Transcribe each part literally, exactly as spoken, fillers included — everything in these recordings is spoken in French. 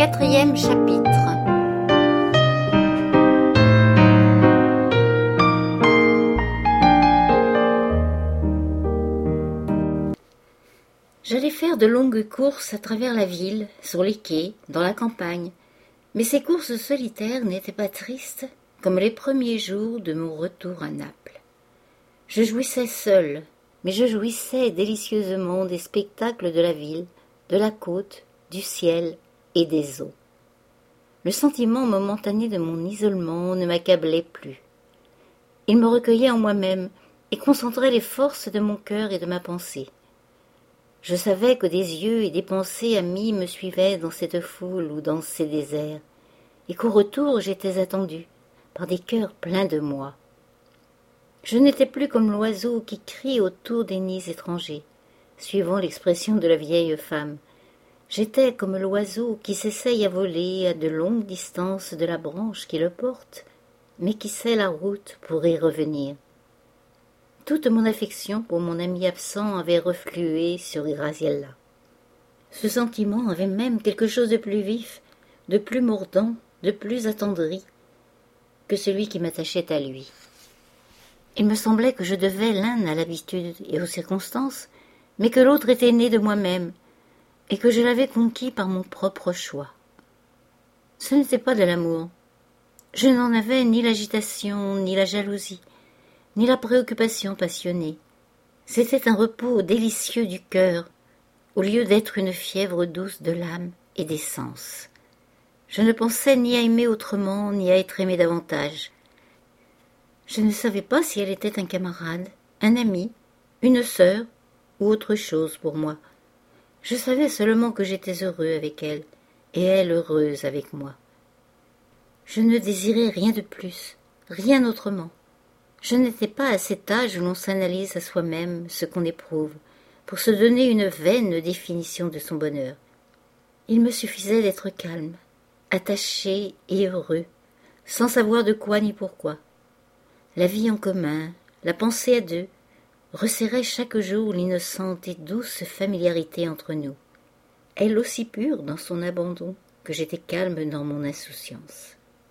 Quatrième chapitre. J'allais faire de longues courses à travers la ville, sur les quais, dans la campagne, mais ces courses solitaires n'étaient pas tristes comme les premiers jours de mon retour à Naples. Je jouissais seule, mais je jouissais délicieusement des spectacles de la ville, de la côte, du ciel et des eaux. Le sentiment momentané de mon isolement ne m'accablait plus. Il me recueillait en moi-même et concentrait les forces de mon cœur et de ma pensée. Je savais que des yeux et des pensées amies me suivaient dans cette foule ou dans ces déserts, et qu'au retour j'étais attendue par des cœurs pleins de moi. Je n'étais plus comme l'oiseau qui crie autour des nids étrangers, suivant l'expression de la vieille femme. J'étais comme l'oiseau qui s'essaye à voler à de longues distances de la branche qui le porte, mais qui sait la route pour y revenir. Toute mon affection pour mon ami absent avait reflué sur Graziella. Ce sentiment avait même quelque chose de plus vif, de plus mordant, de plus attendri que celui qui m'attachait à lui. Il me semblait que je devais l'un à l'habitude et aux circonstances, mais que l'autre était né de moi-même, et que je l'avais conquis par mon propre choix. Ce n'était pas de l'amour. Je n'en avais ni l'agitation, ni la jalousie, ni la préoccupation passionnée. C'était un repos délicieux du cœur, au lieu d'être une fièvre douce de l'âme et des sens. Je ne pensais ni à aimer autrement, ni à être aimé davantage. Je ne savais pas si elle était un camarade, un ami, une sœur, ou autre chose pour moi. Je savais seulement que j'étais heureux avec elle, et elle heureuse avec moi. Je ne désirais rien de plus, rien autrement. Je n'étais pas à cet âge où l'on s'analyse à soi-même ce qu'on éprouve, pour se donner une vaine définition de son bonheur. Il me suffisait d'être calme, attaché et heureux, sans savoir de quoi ni pourquoi. La vie en commun, la pensée à deux, resserrait chaque jour l'innocente et douce familiarité entre nous, elle aussi pure dans son abandon que j'étais calme dans mon insouciance.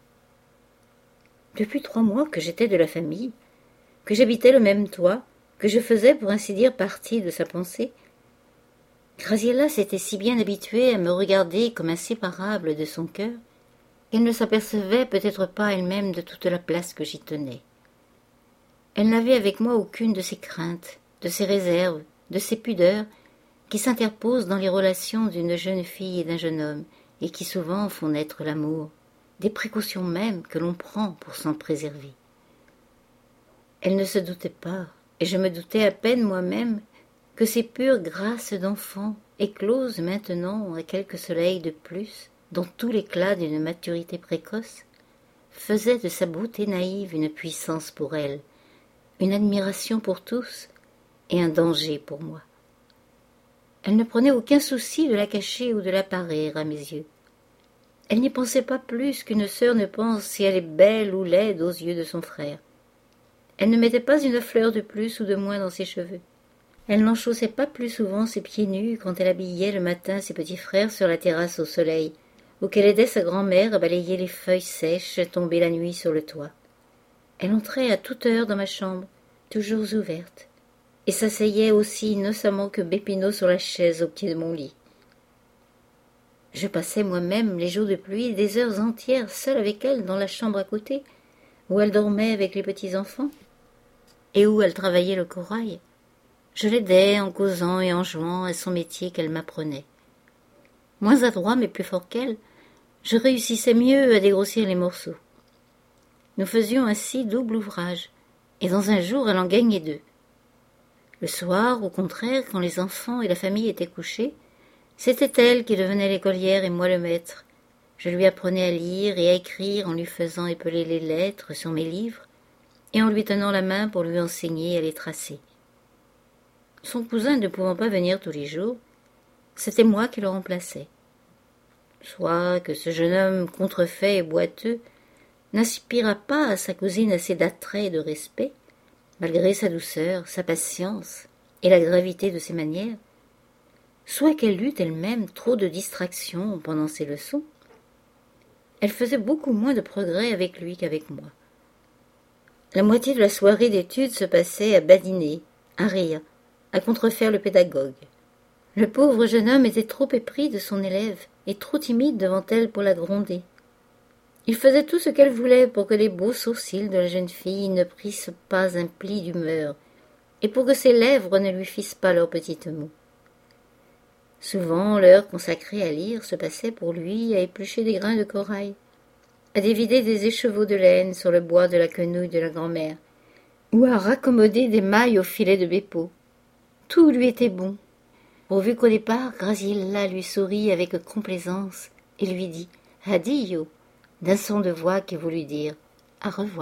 Depuis trois mois que j'étais de la famille, que j'habitais le même toit, que je faisais pour ainsi dire partie de sa pensée, Graziella s'était si bien habituée à me regarder comme inséparable de son cœur qu'elle ne s'apercevait peut-être pas elle-même de toute la place que j'y tenais. Elle n'avait avec moi aucune de ces craintes, de ces réserves, de ces pudeurs qui s'interposent dans les relations d'une jeune fille et d'un jeune homme et qui souvent font naître l'amour, des précautions même que l'on prend pour s'en préserver. Elle ne se doutait pas, et je me doutais à peine moi-même, que ces pures grâces d'enfant, écloses maintenant à quelques soleils de plus, dans tout l'éclat d'une maturité précoce, faisaient de sa beauté naïve une puissance pour elle, une admiration pour tous et un danger pour moi. Elle ne prenait aucun souci de la cacher ou de la parer à mes yeux. Elle n'y pensait pas plus qu'une sœur ne pense si elle est belle ou laide aux yeux de son frère. Elle ne mettait pas une fleur de plus ou de moins dans ses cheveux. Elle n'enchaussait pas plus souvent ses pieds nus quand elle habillait le matin ses petits frères sur la terrasse au soleil, ou qu'elle aidait sa grand-mère à balayer les feuilles sèches tombées la nuit sur le toit. Elle entrait à toute heure dans ma chambre, toujours ouverte, et s'asseyait aussi innocemment que Bépinot sur la chaise au pied de mon lit. Je passais moi-même les jours de pluie des heures entières seule avec elle dans la chambre à côté, où elle dormait avec les petits-enfants, et où elle travaillait le corail. Je l'aidais en causant et en jouant à son métier qu'elle m'apprenait. Moins adroit mais plus fort qu'elle, je réussissais mieux à dégrossir les morceaux. Nous faisions ainsi double ouvrage, et dans un jour elle en gagnait deux. Le soir, au contraire, quand les enfants et la famille étaient couchés, c'était elle qui devenait l'écolière et moi le maître. Je lui apprenais à lire et à écrire en lui faisant épeler les lettres sur mes livres et en lui tenant la main pour lui enseigner à les tracer. Son cousin ne pouvant pas venir tous les jours, c'était moi qui le remplaçais. Soit que ce jeune homme contrefait et boiteux n'inspira pas à sa cousine assez d'attrait et de respect, malgré sa douceur, sa patience et la gravité de ses manières, soit qu'elle eût elle-même trop de distraction pendant ses leçons, elle faisait beaucoup moins de progrès avec lui qu'avec moi. La moitié de la soirée d'études se passait à badiner, à rire, à contrefaire le pédagogue. Le pauvre jeune homme était trop épris de son élève et trop timide devant elle pour la gronder. Il faisait tout ce qu'elle voulait pour que les beaux sourcils de la jeune fille ne prissent pas un pli d'humeur et pour que ses lèvres ne lui fissent pas leurs petites mots. Souvent, l'heure consacrée à lire se passait pour lui à éplucher des grains de corail, à dévider des écheveaux de laine sur le bois de la quenouille de la grand-mère, ou à raccommoder des mailles au filet de Beppo. Tout lui était bon, pourvu qu'au départ, Graziella lui sourit avec complaisance et lui dit « Addio » d'un son de voix qui voulut dire « Au revoir ».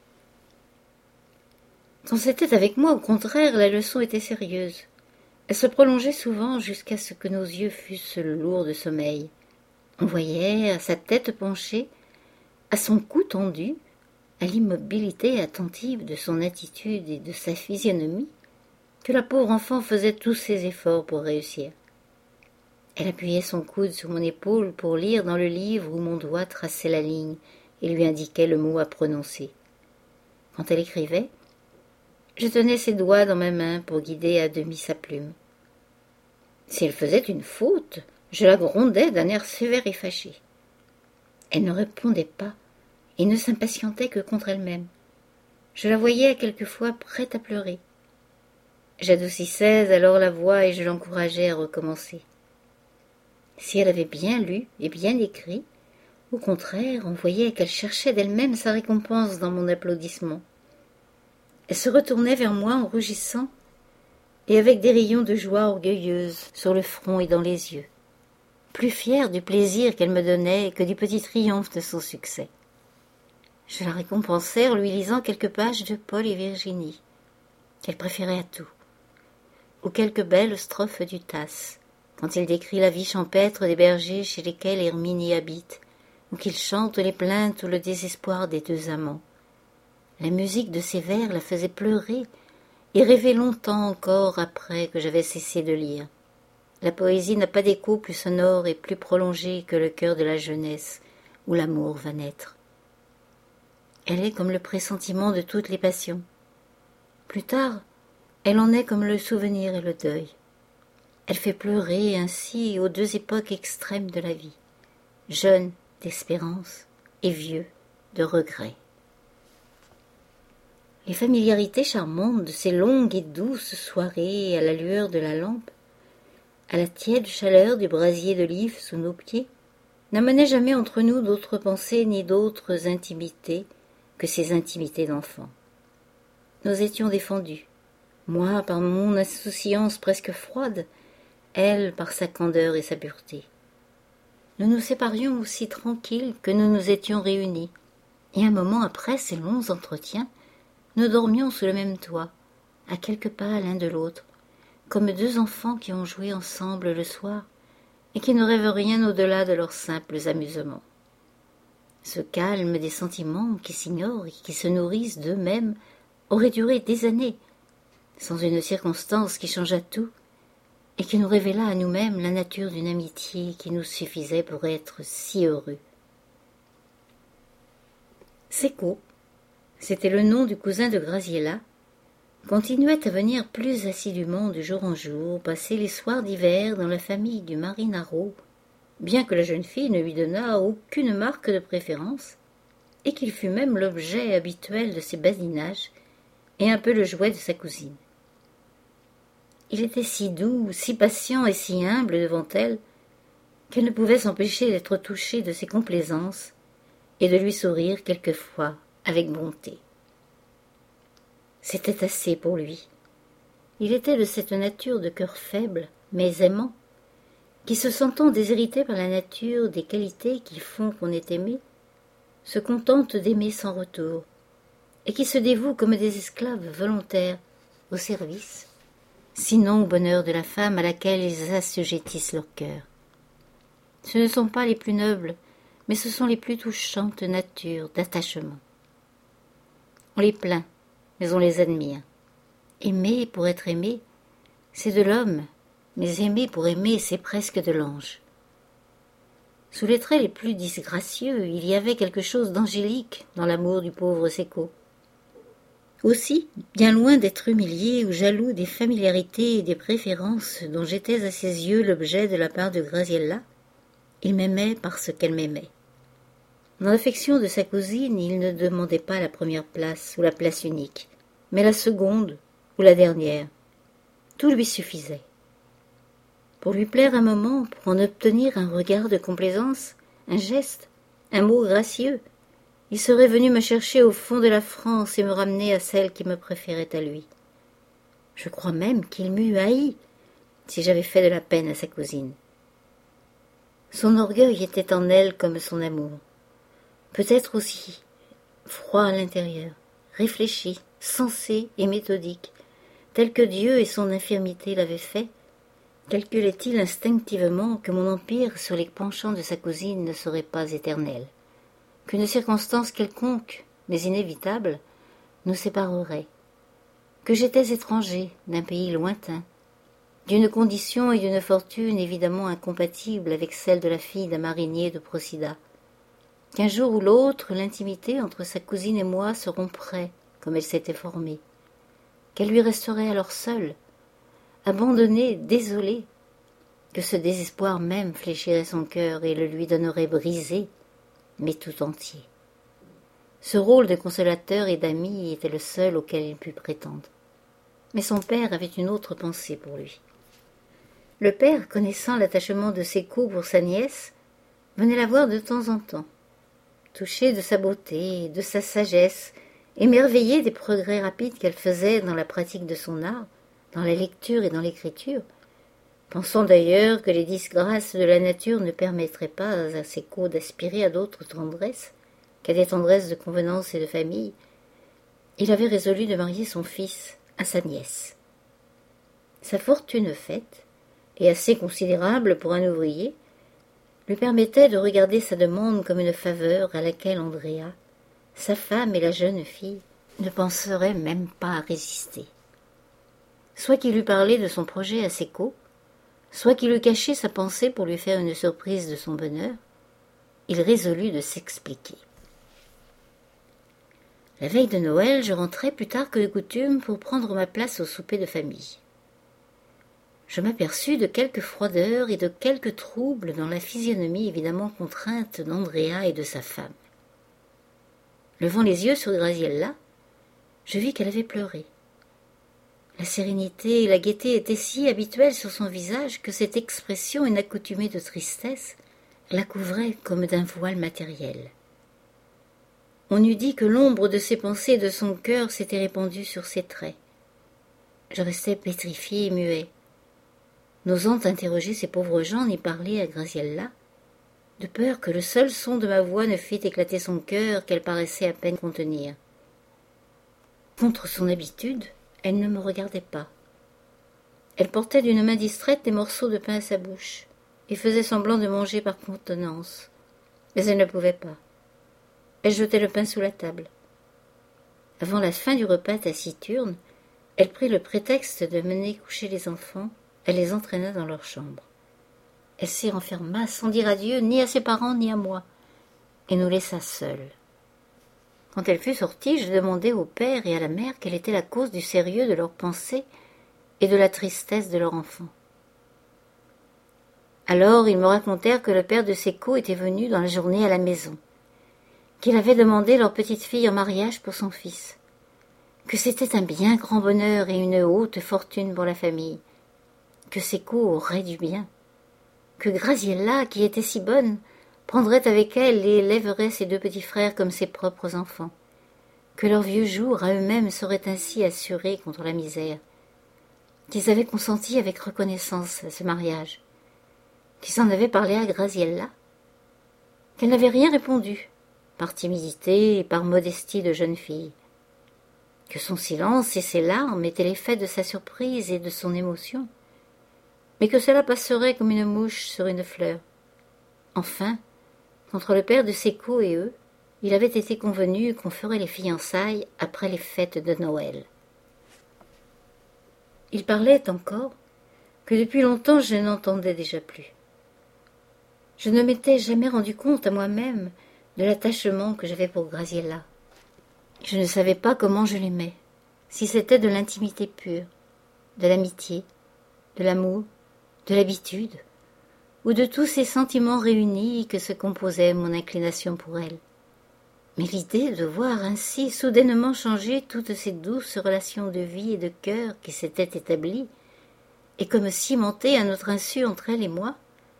Quand c'était avec moi, au contraire, la leçon était sérieuse. Elle se prolongeait souvent jusqu'à ce que nos yeux fussent lourds de sommeil. On voyait, à sa tête penchée, à son cou tendu, à l'immobilité attentive de son attitude et de sa physionomie, que la pauvre enfant faisait tous ses efforts pour réussir. Elle appuyait son coude sur mon épaule pour lire dans le livre où mon doigt traçait la ligne et lui indiquait le mot à prononcer. Quand elle écrivait, je tenais ses doigts dans ma main pour guider à demi sa plume. Si elle faisait une faute, je la grondais d'un air sévère et fâché. Elle ne répondait pas et ne s'impatientait que contre elle-même. Je la voyais quelquefois prête à pleurer. J'adoucissais alors la voix et je l'encourageais à recommencer. Si elle avait bien lu et bien écrit, au contraire, on voyait qu'elle cherchait d'elle-même sa récompense dans mon applaudissement. Elle se retournait vers moi en rougissant et avec des rayons de joie orgueilleuse sur le front et dans les yeux, plus fière du plaisir qu'elle me donnait que du petit triomphe de son succès. Je la récompensais en lui lisant quelques pages de Paul et Virginie, qu'elle préférait à tout, ou quelques belles strophes du Tasse, quand il décrit la vie champêtre des bergers chez lesquels Herminie habite, ou qu'il chante les plaintes ou le désespoir des deux amants. La musique de ces vers la faisait pleurer et rêver longtemps encore après que j'avais cessé de lire. La poésie n'a pas d'écho plus sonore et plus prolongé que le cœur de la jeunesse, où l'amour va naître. Elle est comme le pressentiment de toutes les passions. Plus tard, elle en est comme le souvenir et le deuil. Elle fait pleurer ainsi aux deux époques extrêmes de la vie, jeune d'espérance et vieux de regret. Les familiarités charmantes de ces longues et douces soirées à la lueur de la lampe, à la tiède chaleur du brasier d'olive sous nos pieds, n'amenaient jamais entre nous d'autres pensées ni d'autres intimités que ces intimités d'enfants. Nous étions défendus, moi par mon insouciance presque froide, elle par sa candeur et sa pureté. Nous nous séparions aussi tranquilles que nous nous étions réunis, et un moment après ces longs entretiens, nous dormions sous le même toit, à quelques pas l'un de l'autre, comme deux enfants qui ont joué ensemble le soir et qui ne rêvent rien au-delà de leurs simples amusements. Ce calme des sentiments qui s'ignorent et qui se nourrissent d'eux-mêmes aurait duré des années, sans une circonstance qui changea tout et qui nous révéla à nous-mêmes la nature d'une amitié qui nous suffisait pour être si heureux. Seco, c'était le nom du cousin de Graziella, continuait à venir plus assidûment de jour en jour, passer les soirs d'hiver dans la famille du Marinaro, bien que la jeune fille ne lui donnât aucune marque de préférence, et qu'il fût même l'objet habituel de ses badinages, et un peu le jouet de sa cousine. Il était si doux, si patient et si humble devant elle, qu'elle ne pouvait s'empêcher d'être touchée de ses complaisances et de lui sourire quelquefois avec bonté. C'était assez pour lui. Il était de cette nature de cœur faible, mais aimant, qui, se sentant déshéritée par la nature des qualités qui font qu'on est aimé, se contente d'aimer sans retour, et qui se dévouent comme des esclaves volontaires au service, sinon au bonheur de la femme à laquelle ils assujettissent leur cœur. Ce ne sont pas les plus nobles, mais ce sont les plus touchantes natures d'attachement. On les plaint, mais on les admire. Aimer pour être aimé, c'est de l'homme, mais aimer pour aimer, c'est presque de l'ange. Sous les traits les plus disgracieux, il y avait quelque chose d'angélique dans l'amour du pauvre Cecco. Aussi, bien loin d'être humilié ou jaloux des familiarités et des préférences dont j'étais à ses yeux l'objet de la part de Graziella, il m'aimait parce qu'elle m'aimait. Dans l'affection de sa cousine, il ne demandait pas la première place ou la place unique, mais la seconde ou la dernière. Tout lui suffisait. Pour lui plaire un moment, pour en obtenir un regard de complaisance, un geste, un mot gracieux, il serait venu me chercher au fond de la France et me ramener à celle qui me préférait à lui. Je crois même qu'il m'eût haï si j'avais fait de la peine à sa cousine. Son orgueil était en elle comme son amour. Peut-être aussi froid à l'intérieur, réfléchi, sensé et méthodique, tel que Dieu et son infirmité l'avaient fait. Calculait-il instinctivement que mon empire sur les penchants de sa cousine ne serait pas éternel, qu'une circonstance quelconque, mais inévitable, nous séparerait, que j'étais étranger d'un pays lointain, d'une condition et d'une fortune évidemment incompatibles avec celle de la fille d'un marinier de Procida, qu'un jour ou l'autre l'intimité entre sa cousine et moi se romprait comme elle s'était formée, qu'elle lui resterait alors seule, abandonnée, désolée, que ce désespoir même fléchirait son cœur et le lui donnerait brisé, mais tout entier. Ce rôle de consolateur et d'ami était le seul auquel il put prétendre. Mais son père avait une autre pensée pour lui. Le père, connaissant l'attachement de Cecco pour sa nièce, venait la voir de temps en temps, touché de sa beauté, de sa sagesse, émerveillé des progrès rapides qu'elle faisait dans la pratique de son art, dans la lecture et dans l'écriture, pensant d'ailleurs que les disgrâces de la nature ne permettraient pas à Cecco d'aspirer à d'autres tendresses qu'à des tendresses de convenance et de famille, il avait résolu de marier son fils à sa nièce. Sa fortune faite, et assez considérable pour un ouvrier, lui permettait de regarder sa demande comme une faveur à laquelle Andrea, sa femme et la jeune fille, ne penseraient même pas à résister. Soit qu'il eût parlé de son projet à Cecco, soit qu'il eût caché sa pensée pour lui faire une surprise de son bonheur, il résolut de s'expliquer. La veille de Noël, je rentrai plus tard que de coutume pour prendre ma place au souper de famille. Je m'aperçus de quelque froideur et de quelque trouble dans la physionomie évidemment contrainte d'Andrea et de sa femme. Levant les yeux sur Graziella, je vis qu'elle avait pleuré. La sérénité et la gaieté étaient si habituelles sur son visage que cette expression inaccoutumée de tristesse la couvrait comme d'un voile matériel. On eût dit que l'ombre de ses pensées et de son cœur s'était répandue sur ses traits. Je restais pétrifié et muet, n'osant interroger ces pauvres gens ni parler à Graziella, de peur que le seul son de ma voix ne fît éclater son cœur qu'elle paraissait à peine contenir. Contre son habitude, elle ne me regardait pas. Elle portait d'une main distraite des morceaux de pain à sa bouche et faisait semblant de manger par contenance, mais elle ne pouvait pas. Elle jetait le pain sous la table. Avant la fin du repas taciturne, elle prit le prétexte de mener coucher les enfants. Elle les entraîna dans leur chambre. Elle s'y renferma sans dire adieu ni à ses parents ni à moi, et nous laissa seuls. Quand elle fut sortie, je demandai au père et à la mère quelle était la cause du sérieux de leurs pensées et de la tristesse de leur enfant. Alors ils me racontèrent que le père de Cecco était venu dans la journée à la maison, qu'il avait demandé leur petite fille en mariage pour son fils, que c'était un bien grand bonheur et une haute fortune pour la famille, que Cecco aurait du bien, que Graziella, qui était si bonne, prendrait avec elle et élèverait ses deux petits frères comme ses propres enfants, que leurs vieux jours à eux-mêmes seraient ainsi assurés contre la misère, qu'ils avaient consenti avec reconnaissance à ce mariage, qu'ils en avaient parlé à Graziella, qu'elle n'avait rien répondu, par timidité et par modestie de jeune fille, que son silence et ses larmes étaient l'effet de sa surprise et de son émotion, mais que cela passerait comme une mouche sur une fleur. Enfin, qu'entre le père de Cecco et eux, il avait été convenu qu'on ferait les fiançailles après les fêtes de Noël. Il parlait encore que depuis longtemps je n'entendais déjà plus. Je ne m'étais jamais rendu compte à moi-même de l'attachement que j'avais pour Graziella. Je ne savais pas comment je l'aimais, si c'était de l'intimité pure, de l'amitié, de l'amour, de l'habitude, ou de tous ces sentiments réunis que se composait mon inclination pour elle. Mais l'idée de voir ainsi soudainement changer toutes ces douces relations de vie et de cœur qui s'étaient établies, et comme cimentées à notre insu entre elle et moi,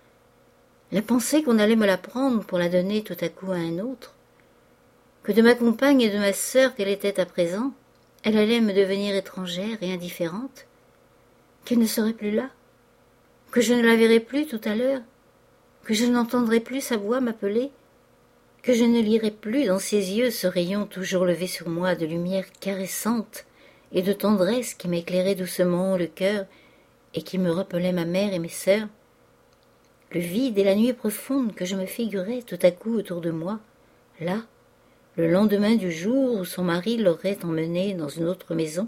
la pensée qu'on allait me la prendre pour la donner tout à coup à un autre, que de ma compagne et de ma sœur qu'elle était à présent, elle allait me devenir étrangère et indifférente, qu'elle ne serait plus là, que je ne la verrais plus tout à l'heure, que je n'entendrais plus sa voix m'appeler, que je ne lirais plus dans ses yeux ce rayon toujours levé sur moi de lumière caressante et de tendresse qui m'éclairait doucement le cœur et qui me rappelait ma mère et mes sœurs, le vide et la nuit profonde que je me figurais tout à coup autour de moi, là, le lendemain du jour où son mari l'aurait emmenée dans une autre maison,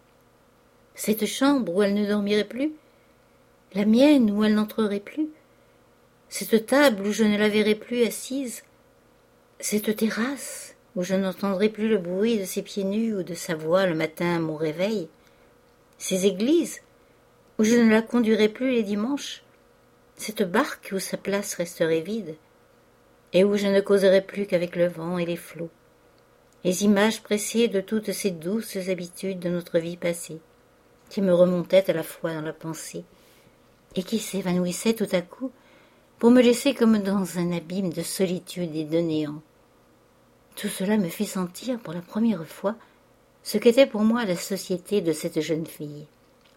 cette chambre où elle ne dormirait plus, la mienne où elle n'entrerait plus, cette table où je ne la verrais plus assise, cette terrasse où je n'entendrais plus le bruit de ses pieds nus ou de sa voix le matin à mon réveil, ces églises où je ne la conduirais plus les dimanches, cette barque où sa place resterait vide, et où je ne causerais plus qu'avec le vent et les flots, les images pressées de toutes ces douces habitudes de notre vie passée, qui me remontaient à la fois dans la pensée, et qui s'évanouissaient tout à coup pour me laisser comme dans un abîme de solitude et de néant. Tout cela me fit sentir pour la première fois ce qu'était pour moi la société de cette jeune fille,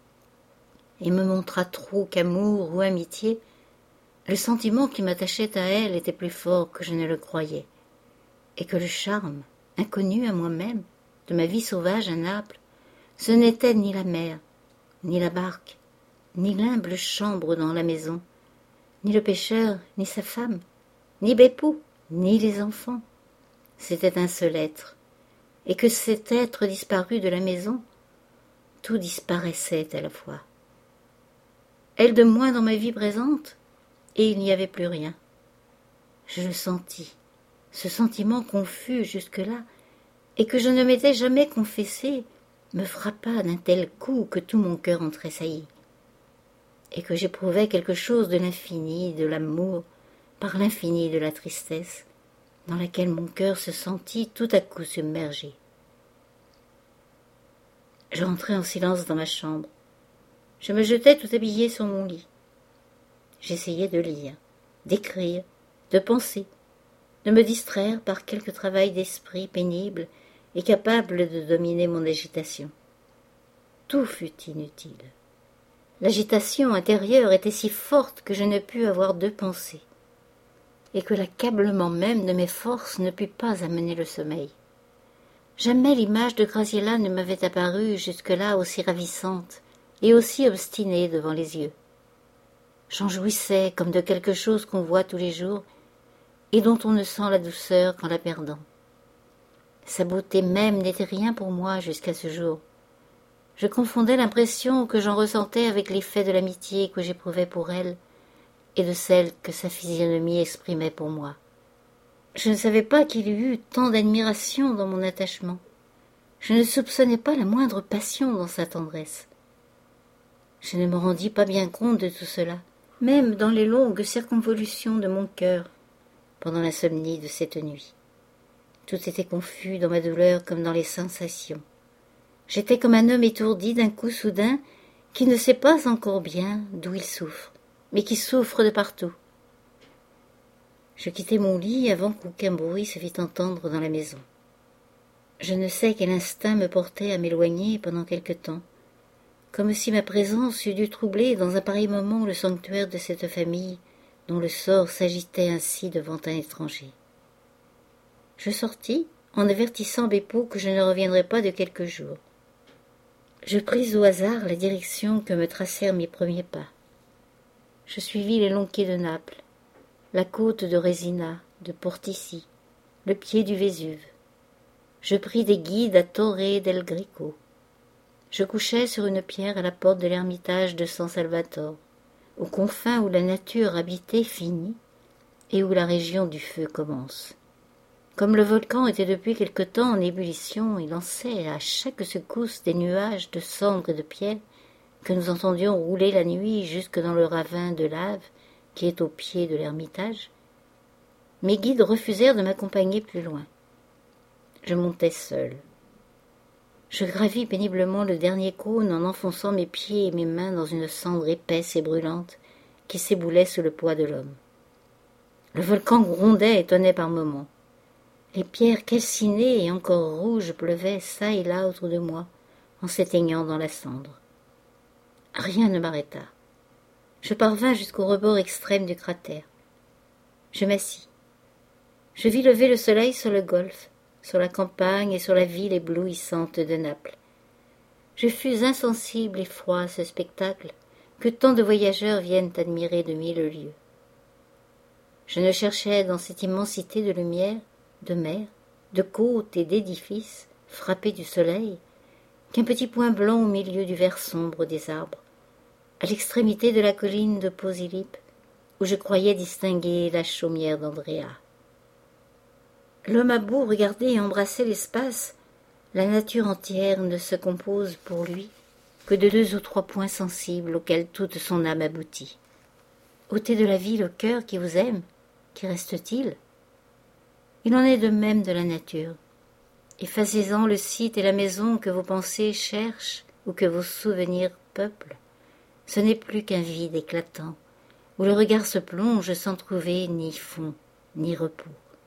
et me montra trop qu'amour ou amitié, le sentiment qui m'attachait à elle était plus fort que je ne le croyais, et que le charme, inconnu à moi-même, de ma vie sauvage à Naples, ce n'était ni la mer, ni la barque, ni l'humble chambre dans la maison, ni le pêcheur, ni sa femme, ni Beppo, ni les enfants. C'était un seul être, et que cet être disparu de la maison, tout disparaissait à la fois. Elle de moins dans ma vie présente, et il n'y avait plus rien. Je le sentis, ce sentiment confus jusque-là, et que je ne m'étais jamais confessé, me frappa d'un tel coup que tout mon cœur en tressaillit, et que j'éprouvais quelque chose de l'infini, de l'amour, par l'infini de la tristesse, dans laquelle mon cœur se sentit tout à coup submergé. Je rentrai en silence dans ma chambre. Je me jetai tout habillé sur mon lit. J'essayais de lire, d'écrire, de penser, de me distraire par quelque travail d'esprit pénible et capable de dominer mon agitation. Tout fut inutile. L'agitation intérieure était si forte que je ne pus avoir deux pensées, et que l'accablement même de mes forces ne put pas amener le sommeil. Jamais l'image de Graziella ne m'avait apparu jusque-là aussi ravissante et aussi obstinée devant les yeux. J'en jouissais comme de quelque chose qu'on voit tous les jours et dont on ne sent la douceur qu'en la perdant. Sa beauté même n'était rien pour moi jusqu'à ce jour. Je confondais l'impression que j'en ressentais avec l'effet de l'amitié que j'éprouvais pour elle et de celle que sa physionomie exprimait pour moi. Je ne savais pas qu'il y eût tant d'admiration dans mon attachement. Je ne soupçonnais pas la moindre passion dans sa tendresse. Je ne me rendis pas bien compte de tout cela, même dans les longues circonvolutions de mon cœur, pendant l'insomnie de cette nuit. Tout était confus dans ma douleur comme dans les sensations. J'étais comme un homme étourdi d'un coup soudain qui ne sait pas encore bien d'où il souffre, mais qui souffre de partout. Je quittai mon lit avant qu'aucun bruit se fît entendre dans la maison. Je ne sais quel instinct me portait à m'éloigner pendant quelque temps, comme si ma présence eût dû troubler dans un pareil moment le sanctuaire de cette famille dont le sort s'agitait ainsi devant un étranger. Je sortis en avertissant Beppo que je ne reviendrais pas de quelques jours. Je pris au hasard la direction que me tracèrent mes premiers pas. Je suivis les longs quais de Naples, la côte de Résina, de Portici, le pied du Vésuve. Je pris des guides à Torre del Greco. Je couchai sur une pierre à la porte de l'ermitage de San Salvatore, aux confins où la nature habitée finit, et où la région du feu commence. Comme le volcan était depuis quelque temps en ébullition, il lançait à chaque secousse des nuages de cendres et de pierres que nous entendions rouler la nuit jusque dans le ravin de lave qui est au pied de l'ermitage. Mes guides refusèrent de m'accompagner plus loin. Je montais seul. Je gravis péniblement le dernier cône en enfonçant mes pieds et mes mains dans une cendre épaisse et brûlante qui s'éboulait sous le poids de l'homme. Le volcan grondait et tonnait par moments. Les pierres calcinées et encore rouges pleuvaient çà et là autour de moi, en s'éteignant dans la cendre. Rien ne m'arrêta. Je parvins jusqu'au rebord extrême du cratère. Je m'assis. Je vis lever le soleil sur le golfe, sur la campagne et sur la ville éblouissante de Naples. Je fus insensible et froid à ce spectacle que tant de voyageurs viennent admirer de mille lieues. Je ne cherchais dans cette immensité de lumière, de mer, de côtes et d'édifices frappés du soleil qu'un petit point blanc au milieu du vert sombre des arbres, à l'extrémité de la colline de Posillipe, où je croyais distinguer la chaumière d'Andrea. L'homme a beau regarder et embrasser l'espace, la nature entière ne se compose pour lui que de deux ou trois points sensibles auxquels toute son âme aboutit. Ôtez de la vie le cœur qui vous aime, qu'y reste-t-il ? Il en est de même de la nature. Effacez-en le site et la maison que vos pensées cherchent ou que vos souvenirs peuplent. Ce n'est plus qu'un vide éclatant, où le regard se plonge sans trouver ni fond, ni repos.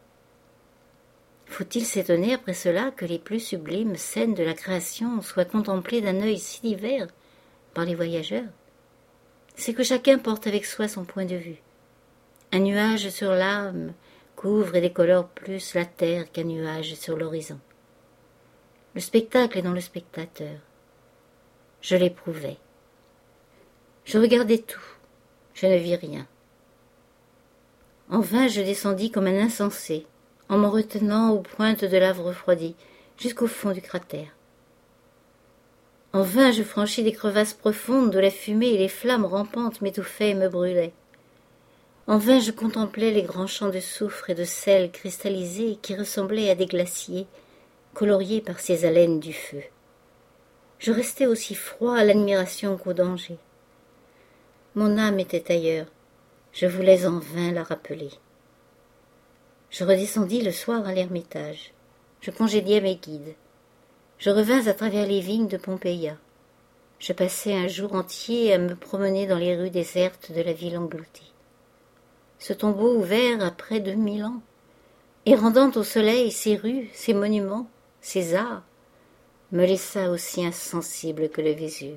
Faut-il s'étonner après cela que les plus sublimes scènes de la création soient contemplées d'un œil si divers par les voyageurs ? C'est que chacun porte avec soi son point de vue. Un nuage sur l'âme couvre et décolore plus la terre qu'un nuage sur l'horizon. Le spectacle est dans le spectateur. Je l'éprouvais. Je regardais tout. Je ne vis rien. En vain je descendis comme un insensé, en m'en retenant aux pointes de lave refroidie, jusqu'au fond du cratère. En vain je franchis des crevasses profondes où la fumée et les flammes rampantes m'étouffaient et me brûlaient. En vain je contemplais les grands champs de soufre et de sel cristallisés qui ressemblaient à des glaciers, coloriés par ces haleines du feu. Je restais aussi froid à l'admiration qu'au danger. Mon âme était ailleurs, je voulais en vain la rappeler. Je redescendis le soir à l'ermitage. Je congédiai mes guides. Je revins à travers les vignes de Pompeia. Je passai un jour entier à me promener dans les rues désertes de la ville engloutie. Ce tombeau ouvert à près de mille ans, et rendant au soleil ses rues, ses monuments, ses arts, me laissa aussi insensible que le Vésuve.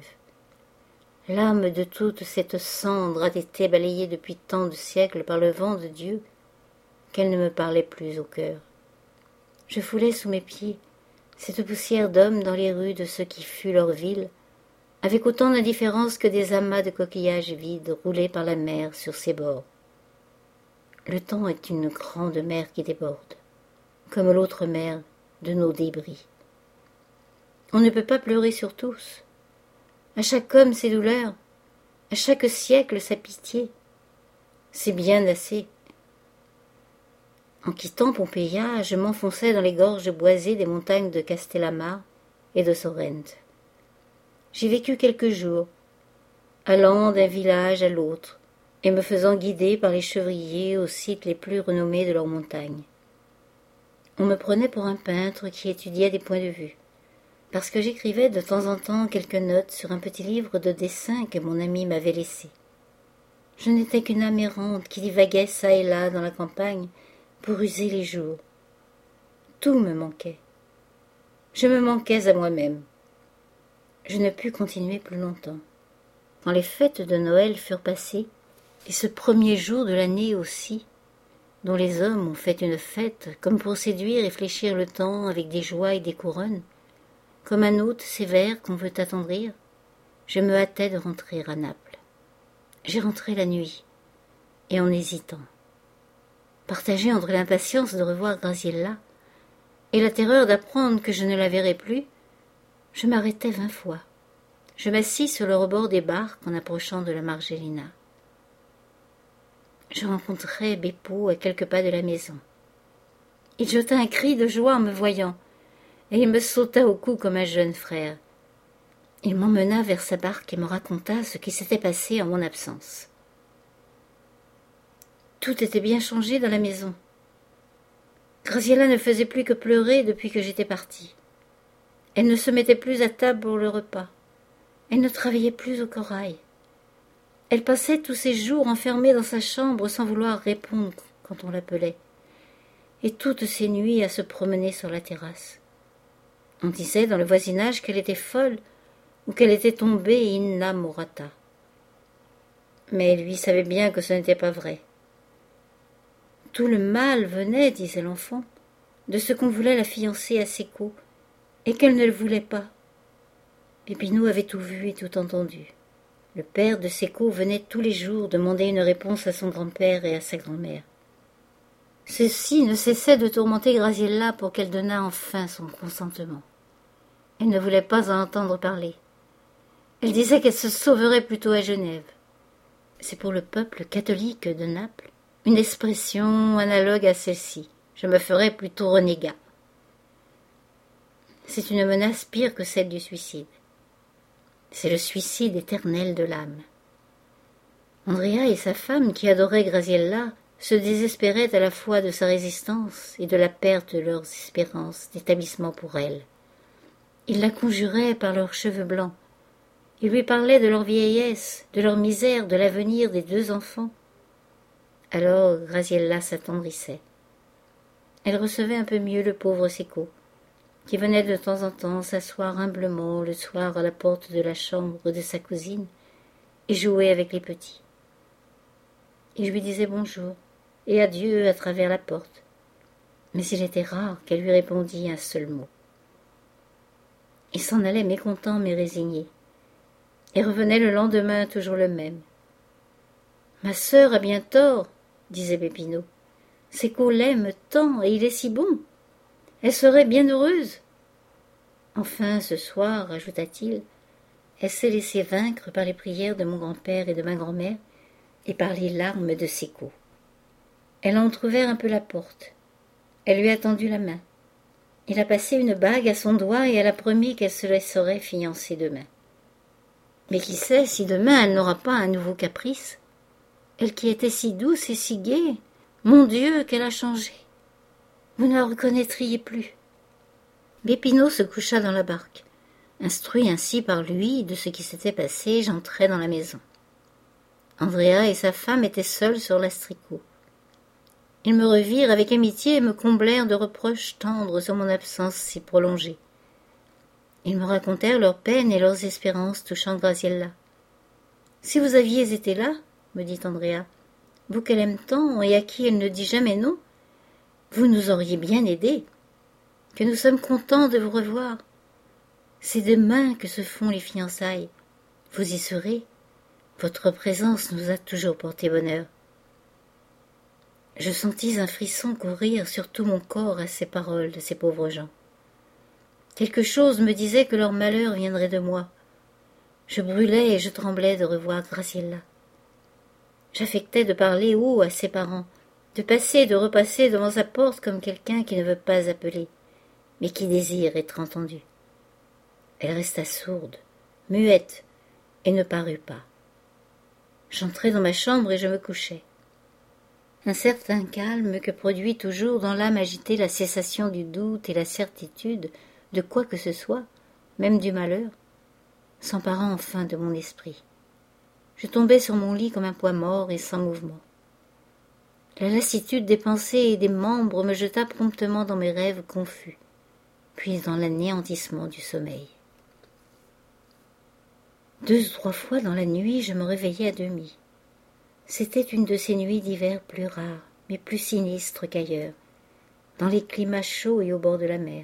L'âme de toute cette cendre a été balayée depuis tant de siècles par le vent de Dieu qu'elle ne me parlait plus au cœur. Je foulais sous mes pieds cette poussière d'hommes dans les rues de ce qui fut leur ville, avec autant d'indifférence que des amas de coquillages vides roulés par la mer sur ses bords. Le temps est une grande mer qui déborde, comme l'autre mer de nos débris. On ne peut pas pleurer sur tous. À chaque homme ses douleurs, à chaque siècle sa pitié. C'est bien assez. En quittant Pompeia, je m'enfonçai dans les gorges boisées des montagnes de Castellamare et de Sorrente. J'y vécus quelques jours, allant d'un village à l'autre, et me faisant guider par les chevriers aux sites les plus renommés de leurs montagnes. On me prenait pour un peintre qui étudiait des points de vue, parce que j'écrivais de temps en temps quelques notes sur un petit livre de dessin que mon ami m'avait laissé. Je n'étais qu'une âme errante qui divaguait çà et là dans la campagne pour user les jours. Tout me manquait. Je me manquais à moi-même. Je ne pus continuer plus longtemps. Quand les fêtes de Noël furent passées, et ce premier jour de l'année aussi, dont les hommes ont fait une fête, comme pour séduire et fléchir le temps avec des joies et des couronnes, comme un hôte sévère qu'on veut attendrir, je me hâtais de rentrer à Naples. J'y rentrai la nuit, et en hésitant. Partagé entre l'impatience de revoir Graziella et la terreur d'apprendre que je ne la verrais plus, je m'arrêtai vingt fois. Je m'assis sur le rebord des barques en approchant de la Margellina. je rencontrai Beppo à quelques pas de la maison. Il jeta un cri de joie en me voyant, et il me sauta au cou comme un jeune frère. Il m'emmena vers sa barque et me raconta ce qui s'était passé en mon absence. Tout était bien changé dans la maison. Graziella ne faisait plus que pleurer depuis que j'étais partie. Elle ne se mettait plus à table pour le repas. Elle ne travaillait plus au corail. Elle passait tous ses jours enfermée dans sa chambre sans vouloir répondre quand on l'appelait, et toutes ses nuits à se promener sur la terrasse. On disait dans le voisinage qu'elle était folle ou qu'elle était tombée innamorata. Mais lui savait bien que ce n'était pas vrai. Tout le mal venait, disait l'enfant, de ce qu'on voulait la fiancer à Secco, et qu'elle ne le voulait pas. Peppino avait tout vu et tout entendu. Le père de Secco venait tous les jours demander une réponse à son grand-père et à sa grand-mère. Ceux-ci ne cessaient de tourmenter Graziella pour qu'elle donnât enfin son consentement. Elle ne voulait pas en entendre parler. Elle disait qu'elle se sauverait plutôt à Genève. C'est pour le peuple catholique de Naples une expression analogue à celle-ci. Je me ferais plutôt renégat. C'est une menace pire que celle du suicide. C'est le suicide éternel de l'âme. Andrea et sa femme, qui adoraient Graziella, se désespéraient à la fois de sa résistance et de la perte de leurs espérances d'établissement pour elle. Ils la conjuraient par leurs cheveux blancs. Ils lui parlaient de leur vieillesse, de leur misère, de l'avenir des deux enfants. Alors Graziella s'attendrissait. Elle recevait un peu mieux le pauvre Secco, qui venait de temps en temps s'asseoir humblement le soir à la porte de la chambre de sa cousine et jouer avec les petits. Il lui disait bonjour et adieu à travers la porte, mais il était rare qu'elle lui répondît un seul mot. Il s'en allait mécontent mais résigné, et revenait le lendemain toujours le même. « Ma sœur a bien tort, » disait Peppino. « Secco l'aime tant et il est si bon. Elle serait bien heureuse. » Enfin, ce soir, ajouta-t-il, elle s'est laissée vaincre par les prières de mon grand-père et de ma grand-mère et par les larmes de Secco. Elle a entrouvert un peu la porte. Elle lui a tendu la main. Il a passé une bague à son doigt et elle a promis qu'elle se laisserait fiancer demain. Mais qui sait si demain elle n'aura pas un nouveau caprice? Elle qui était si douce et si gaie, mon Dieu, qu'elle a changé. Vous ne la reconnaîtriez plus. Peppino se coucha dans la barque. Instruit ainsi par lui de ce qui s'était passé, j'entrai dans la maison. Andrea et sa femme étaient seuls sur l'astricot. Ils me revirent avec amitié et me comblèrent de reproches tendres sur mon absence si prolongée. Ils me racontèrent leurs peines et leurs espérances touchant Graziella. « Si vous aviez été là, me dit Andrea, vous qu'elle aime tant et à qui elle ne dit jamais non, vous nous auriez bien aidés. Que nous sommes contents de vous revoir. C'est demain que se font les fiançailles. Vous y serez. Votre présence nous a toujours porté bonheur. » Je sentis un frisson courir sur tout mon corps à ces paroles de ces pauvres gens. Quelque chose me disait que leur malheur viendrait de moi. Je brûlais et je tremblais de revoir Graziella. J'affectais de parler haut à ses parents, de passer et de repasser devant sa porte comme quelqu'un qui ne veut pas appeler, mais qui désire être entendu. Elle resta sourde, muette, et ne parut pas. J'entrai dans ma chambre et je me couchai. Un certain calme que produit toujours dans l'âme agitée la cessation du doute et la certitude de quoi que ce soit, même du malheur, s'emparant enfin de mon esprit. Je tombai sur mon lit comme un poids mort et sans mouvement. La lassitude des pensées et des membres me jeta promptement dans mes rêves confus, puis dans l'anéantissement du sommeil. Deux ou trois fois dans la nuit, je me réveillai à demi. C'était une de ces nuits d'hiver plus rares, mais plus sinistres qu'ailleurs, dans les climats chauds et au bord de la mer.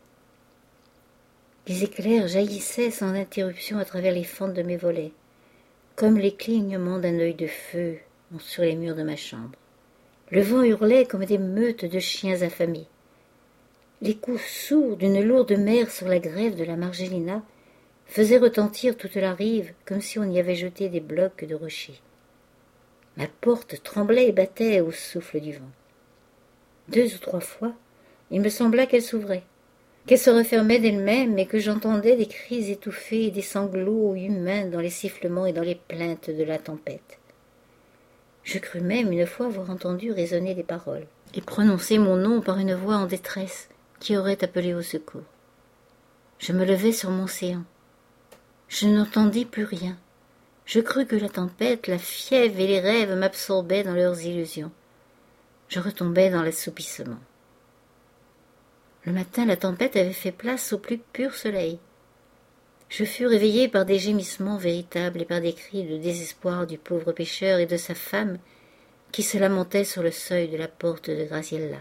Les éclairs jaillissaient sans interruption à travers les fentes de mes volets, comme les clignements d'un œil de feu sur les murs de ma chambre. Le vent hurlait comme des meutes de chiens affamés. Les coups sourds d'une lourde mer sur la grève de la Margellina faisaient retentir toute la rive comme si on y avait jeté des blocs de rochers. Ma porte tremblait et battait au souffle du vent. Deux ou trois fois, il me sembla qu'elle s'ouvrait, qu'elle se refermait d'elle-même et que j'entendais des cris étouffés et des sanglots humains dans les sifflements et dans les plaintes de la tempête. Je crus même une fois avoir entendu résonner des paroles et prononcer mon nom par une voix en détresse qui aurait appelé au secours. Je me levai sur mon séant. Je n'entendis plus rien. Je crus que la tempête, la fièvre et les rêves m'absorbaient dans leurs illusions. Je retombai dans l'assoupissement. Le matin, la tempête avait fait place au plus pur soleil. Je fus réveillé par des gémissements véritables et par des cris de désespoir du pauvre pêcheur et de sa femme qui se lamentaient sur le seuil de la porte de Graziella.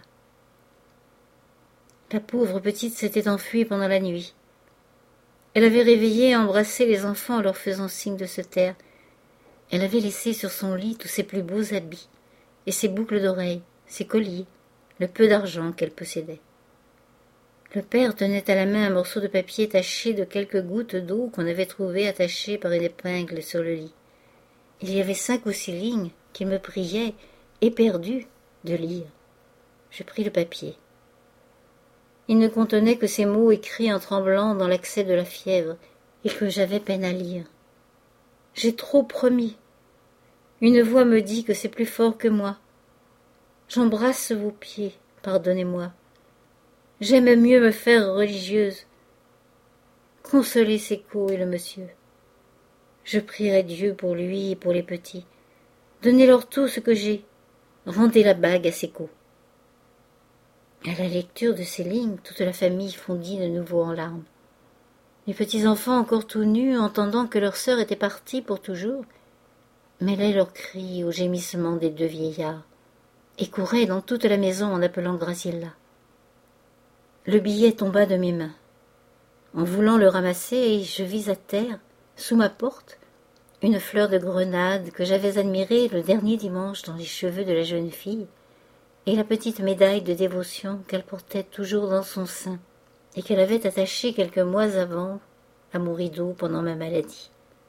La pauvre petite s'était enfuie pendant la nuit. Elle avait réveillé et embrassé les enfants en leur faisant signe de se taire. Elle avait laissé sur son lit tous ses plus beaux habits, et ses boucles d'oreilles, ses colliers, le peu d'argent qu'elle possédait. Le père tenait à la main un morceau de papier taché de quelques gouttes d'eau qu'on avait trouvé attachées par une épingle sur le lit. Il y avait cinq ou six lignes qu'il me priait, éperdu, de lire. Je pris le papier. Il ne contenait que ces mots écrits en tremblant dans l'accès de la fièvre et que j'avais peine à lire. J'ai trop promis. Une voix me dit que c'est plus fort que moi. J'embrasse vos pieds, pardonnez-moi. J'aime mieux me faire religieuse. Consolez Séco et le monsieur. Je prierai Dieu pour lui et pour les petits. Donnez-leur tout ce que j'ai. Rendez la bague à Séco. À la lecture de ces lignes, toute la famille fondit de nouveau en larmes. Les petits-enfants, encore tout nus, entendant que leur sœur était partie pour toujours, mêlaient leurs cris aux gémissements des deux vieillards et couraient dans toute la maison en appelant Graziella. Le billet tomba de mes mains. En voulant le ramasser, je vis à terre, sous ma porte, une fleur de grenade que j'avais admirée le dernier dimanche dans les cheveux de la jeune fille, et la petite médaille de dévotion qu'elle portait toujours dans son sein, et qu'elle avait attachée quelques mois avant à mon rideau pendant ma maladie.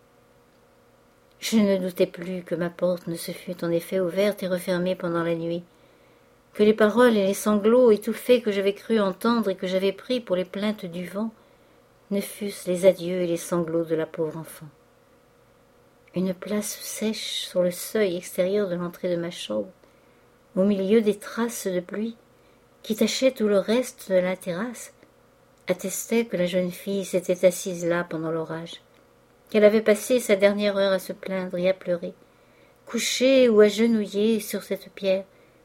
Je ne doutais plus que ma porte ne se fût en effet ouverte et refermée pendant la nuit, que les paroles et les sanglots étouffés que j'avais cru entendre et que j'avais pris pour les plaintes du vent ne fussent les adieux et les sanglots de la pauvre enfant. Une place sèche sur le seuil extérieur de l'entrée de ma chambre, au milieu des traces de pluie qui tachaient tout le reste de la terrasse, attestait que la jeune fille s'était assise là pendant l'orage, qu'elle avait passé sa dernière heure à se plaindre et à pleurer, couchée ou agenouillée sur cette pierre.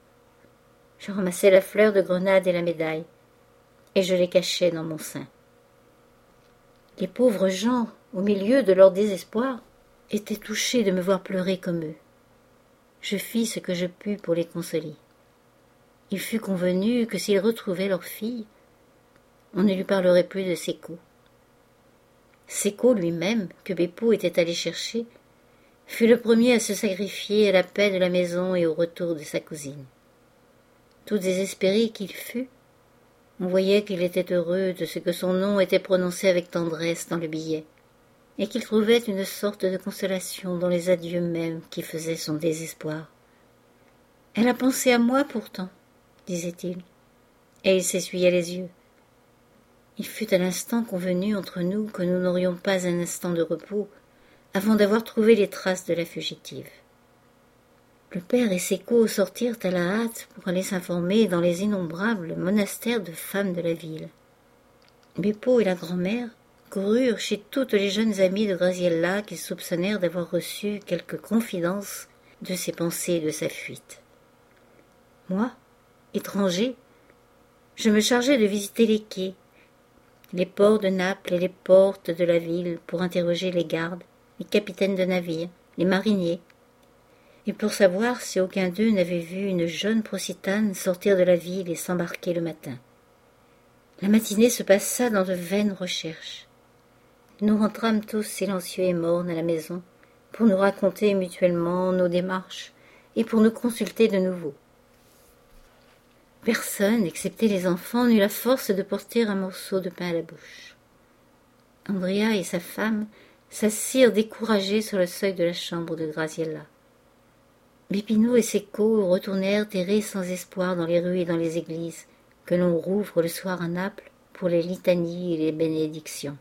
Je ramassai la fleur de grenade et la médaille, et je les cachai dans mon sein. Les pauvres gens, au milieu de leur désespoir, étaient touchés de me voir pleurer comme eux. Je fis ce que je pus pour les consoler. Il fut convenu que s'ils retrouvaient leur fille, on ne lui parlerait plus de Séco. Séco lui-même, que Beppo était allé chercher, fut le premier à se sacrifier à la paix de la maison et au retour de sa cousine. Tout désespéré qu'il fût, on voyait qu'il était heureux de ce que son nom était prononcé avec tendresse dans le billet, et qu'il trouvait une sorte de consolation dans les adieux mêmes qui faisaient son désespoir. « Elle a pensé à moi pourtant, » disait-il, et il s'essuyait les yeux. Il fut à l'instant convenu entre nous que nous n'aurions pas un instant de repos avant d'avoir trouvé les traces de la fugitive. Le père et Séco sortirent à la hâte pour aller s'informer dans les innombrables monastères de femmes de la ville. Beppo et la grand-mère coururent chez toutes les jeunes amies de Graziella qui soupçonnèrent d'avoir reçu quelque confidence de ses pensées et de sa fuite. Moi, étranger, je me chargeai de visiter les quais, les ports de Naples et les portes de la ville pour interroger les gardes, les capitaines de navires, les mariniers, et pour savoir si aucun d'eux n'avait vu une jeune Procitane sortir de la ville et s'embarquer le matin. La matinée se passa dans de vaines recherches. Nous rentrâmes tous silencieux et mornes à la maison pour nous raconter mutuellement nos démarches et pour nous consulter de nouveau. Personne, excepté les enfants, n'eut la force de porter un morceau de pain à la bouche. Andrea et sa femme s'assirent découragés sur le seuil de la chambre de Graziella. Bipineau et Secco retournèrent errer sans espoir dans les rues et dans les églises que l'on rouvre le soir à Naples pour les litanies et les bénédictions.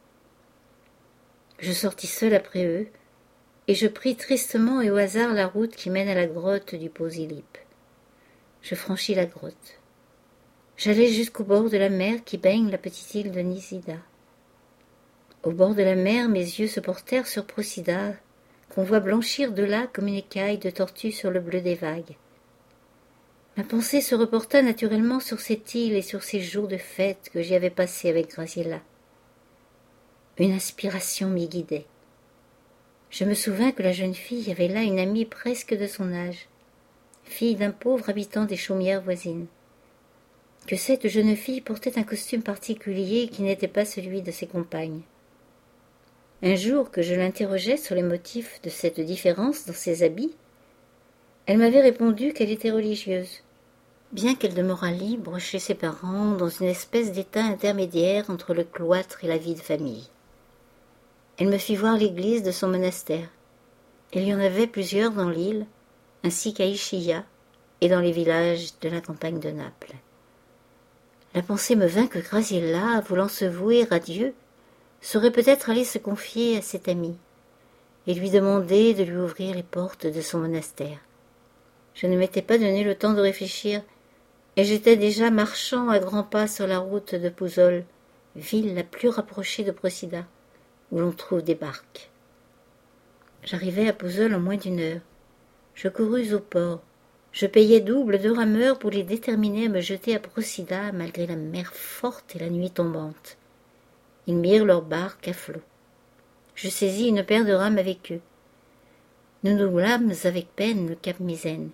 Je sortis seul après eux, et je pris tristement et au hasard la route qui mène à la grotte du Posillipe. Je franchis la grotte. J'allai jusqu'au bord de la mer qui baigne la petite île de Nisida. Au bord de la mer, mes yeux se portèrent sur Procida, qu'on voit blanchir de là comme une écaille de tortue sur le bleu des vagues. Ma pensée se reporta naturellement sur cette île et sur ces jours de fête que j'y avais passés avec Graziella. Une inspiration m'y guidait. Je me souvins que la jeune fille avait là une amie presque de son âge, fille d'un pauvre habitant des chaumières voisines, que cette jeune fille portait un costume particulier qui n'était pas celui de ses compagnes. Un jour que je l'interrogeais sur les motifs de cette différence dans ses habits, elle m'avait répondu qu'elle était religieuse, bien qu'elle demeurât libre chez ses parents dans une espèce d'état intermédiaire entre le cloître et la vie de famille. Elle me fit voir l'église de son monastère. Il y en avait plusieurs dans l'île, ainsi qu'à Ischia et dans les villages de la campagne de Naples. La pensée me vint que Graziella, voulant se vouer à Dieu, serait peut-être allée se confier à cet ami et lui demander de lui ouvrir les portes de son monastère. Je ne m'étais pas donné le temps de réfléchir, et j'étais déjà marchant à grands pas sur la route de Pouzol, ville la plus rapprochée de Procida, où l'on trouve des barques. J'arrivai à Pouzol en moins d'une heure. Je courus au port. Je payai double deux rameurs pour les déterminer à me jeter à Procida malgré la mer forte et la nuit tombante. Ils mirent leurs barques à flot. Je saisis une paire de rames avec eux. Nous nous roulâmes avec peine le cap Misaine.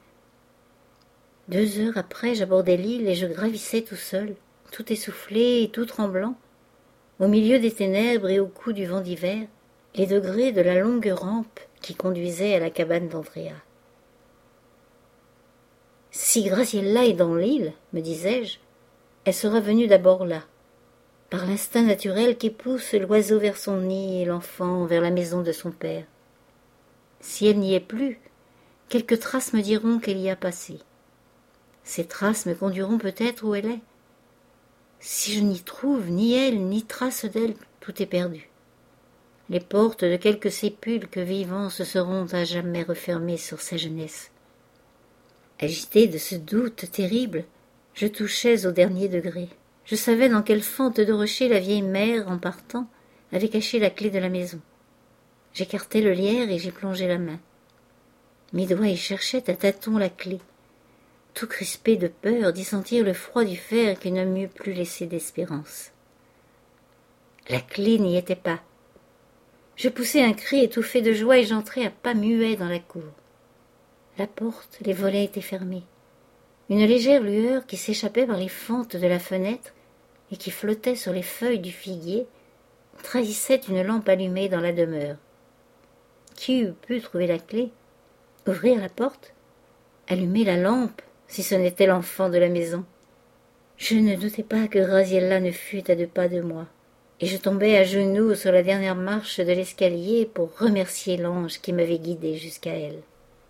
Deux heures après, j'abordai l'île et je gravissais tout seul, tout essoufflé et tout tremblant, au milieu des ténèbres et au coup du vent d'hiver, les degrés de la longue rampe qui conduisait à la cabane d'Andrea. Si Graziella est dans l'île, me disais-je, elle sera venue d'abord là, par l'instinct naturel qui pousse l'oiseau vers son nid et l'enfant vers la maison de son père. Si elle n'y est plus, quelques traces me diront qu'elle y a passé. Ces traces me conduiront peut-être où elle est. Si je n'y trouve ni elle, ni trace d'elle, tout est perdu. Les portes de quelques sépulcres vivants se seront à jamais refermées sur sa jeunesse. Agité de ce doute terrible, je touchais au dernier degré. Je savais dans quelle fente de rocher la vieille mère, en partant, avait caché la clé de la maison. J'écartai le lierre et j'y plongeai la main. Mes doigts y cherchaient à tâtons la clé, tout crispé de peur d'y sentir le froid du fer qui ne m'eût plus laissé d'espérance. La clé n'y était pas. Je poussai un cri étouffé de joie et j'entrai à pas muets dans la cour. La porte, les volets étaient fermés. Une légère lueur qui s'échappait par les fentes de la fenêtre et qui flottait sur les feuilles du figuier trahissait une lampe allumée dans la demeure. Qui eût pu trouver la clé, ouvrir la porte, allumer la lampe, si ce n'était l'enfant de la maison? Je ne doutais pas que Graziella ne fût à deux pas de moi, et je tombai à genoux sur la dernière marche de l'escalier pour remercier l'ange qui m'avait guidé jusqu'à elle.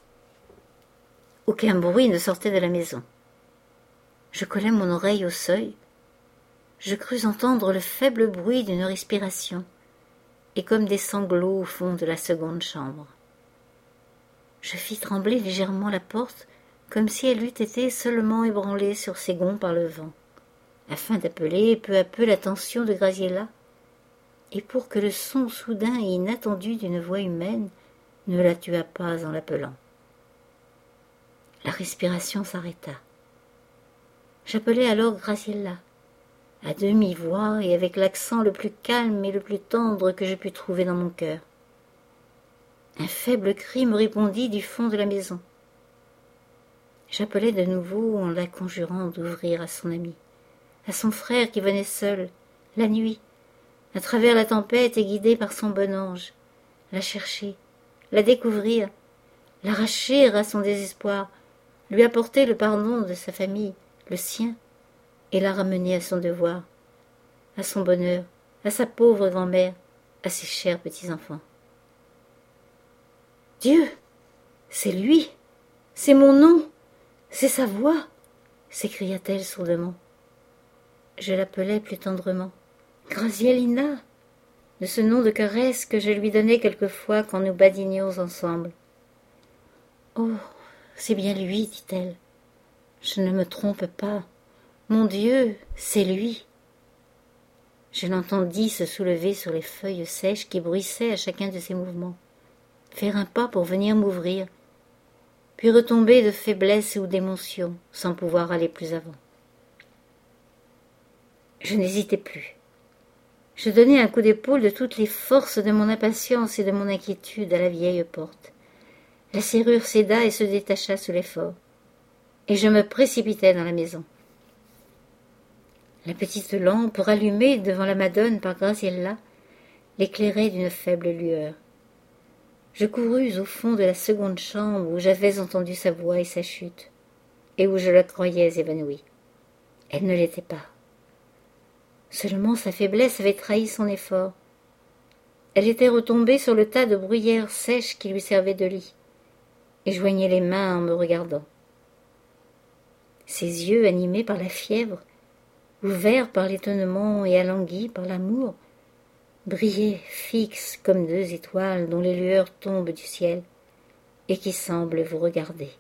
Aucun bruit ne sortait de la maison. Je collai mon oreille au seuil. Je crus entendre le faible bruit d'une respiration, et comme des sanglots au fond de la seconde chambre. Je fis trembler légèrement la porte, comme si elle eût été seulement ébranlée sur ses gonds par le vent, afin d'appeler peu à peu l'attention de Graziella, et pour que le son soudain et inattendu d'une voix humaine ne la tuât pas en l'appelant. La respiration s'arrêta. J'appelai alors Graziella, à demi-voix et avec l'accent le plus calme et le plus tendre que je pus trouver dans mon cœur. Un faible cri me répondit du fond de la maison. J'appelai de nouveau en la conjurant d'ouvrir à son ami, à son frère qui venait seul, la nuit, à travers la tempête et guidé par son bon ange, la chercher, la découvrir, l'arracher à son désespoir, lui apporter le pardon de sa famille, le sien, et la ramener à son devoir, à son bonheur, à sa pauvre grand-mère, à ses chers petits-enfants. Dieu, c'est lui, C'est mon nom, c'est sa voix, s'écria-t-elle sourdement. Je l'appelais plus tendrement. Graziellina, de ce nom de caresse que je lui donnais quelquefois quand nous badinions ensemble. Oh, c'est bien lui, dit-elle. Je ne me trompe pas. Mon Dieu, c'est lui. Je l'entendis se soulever sur les feuilles sèches qui bruissaient à chacun de ses mouvements, faire un pas pour venir m'ouvrir, puis retomber de faiblesse ou d'émotion, sans pouvoir aller plus avant. Je n'hésitais plus. Je donnai un coup d'épaule de toutes les forces de mon impatience et de mon inquiétude à la vieille porte. La serrure céda et se détacha sous l'effort, et je me précipitai dans la maison. La petite lampe, rallumée devant la Madone par Graziella, l'éclairait d'une faible lueur. Je courus au fond de la seconde chambre où j'avais entendu sa voix et sa chute, et où je la croyais évanouie. Elle ne l'était pas. Seulement sa faiblesse avait trahi son effort. Elle était retombée sur le tas de bruyère sèche qui lui servait de lit, et joignait les mains en me regardant. Ses yeux, animés par la fièvre, ouverts par l'étonnement et alanguis par l'amour, brillaient fixes comme deux étoiles dont les lueurs tombent du ciel et qui semblent vous regarder.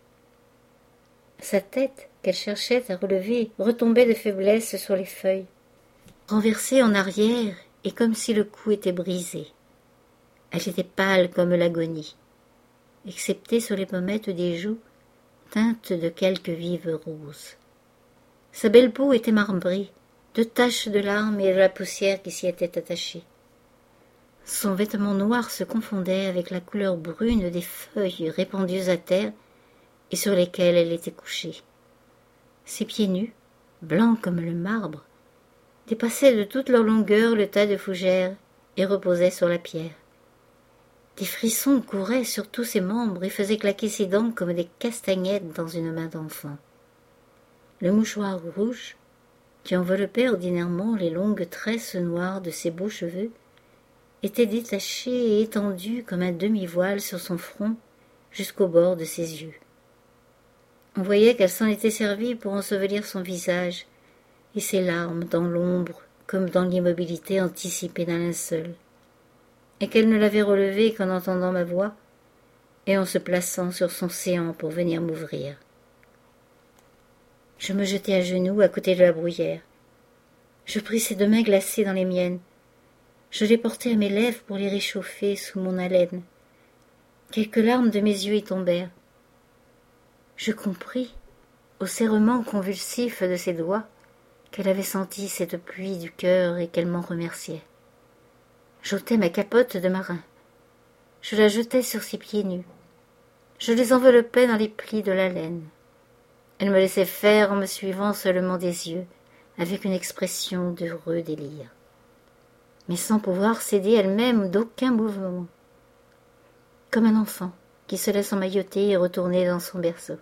Sa tête, qu'elle cherchait à relever, retombait de faiblesse sur les feuilles, renversée en arrière et comme si le cou était brisé. Elle était pâle comme l'agonie, excepté sur les pommettes des joues, teintes de quelques vives roses. Sa belle peau était marbrée, de taches de larmes et de la poussière qui s'y était attachée. Son vêtement noir se confondait avec la couleur brune des feuilles répandues à terre et sur lesquelles elle était couchée. Ses pieds nus, blancs comme le marbre, dépassaient de toute leur longueur le tas de fougères et reposaient sur la pierre. Des frissons couraient sur tous ses membres et faisaient claquer ses dents comme des castagnettes dans une main d'enfant. Le mouchoir rouge, qui enveloppait ordinairement les longues tresses noires de ses beaux cheveux, était détaché et étendu comme un demi-voile sur son front jusqu'au bord de ses yeux. On voyait qu'elle s'en était servie pour ensevelir son visage et ses larmes dans l'ombre comme dans l'immobilité anticipée d'un linceul, et qu'elle ne l'avait relevé qu'en entendant ma voix et en se plaçant sur son séant pour venir m'ouvrir. Je me jetai à genoux à côté de la bruyère. Je pris ses deux mains glacées dans les miennes. Je les portai à mes lèvres pour les réchauffer sous mon haleine. Quelques larmes de mes yeux y tombèrent. Je compris, au serrement convulsif de ses doigts, qu'elle avait senti cette pluie du cœur et qu'elle m'en remerciait. J'ôtai ma capote de marin. Je la jetai sur ses pieds nus. Je les enveloppai dans les plis de la laine. Elle me laissait faire en me suivant seulement des yeux, avec une expression d'heureux délire, mais sans pouvoir céder elle-même d'aucun mouvement, comme un enfant qui se laisse emmailloter et retourner dans son berceau.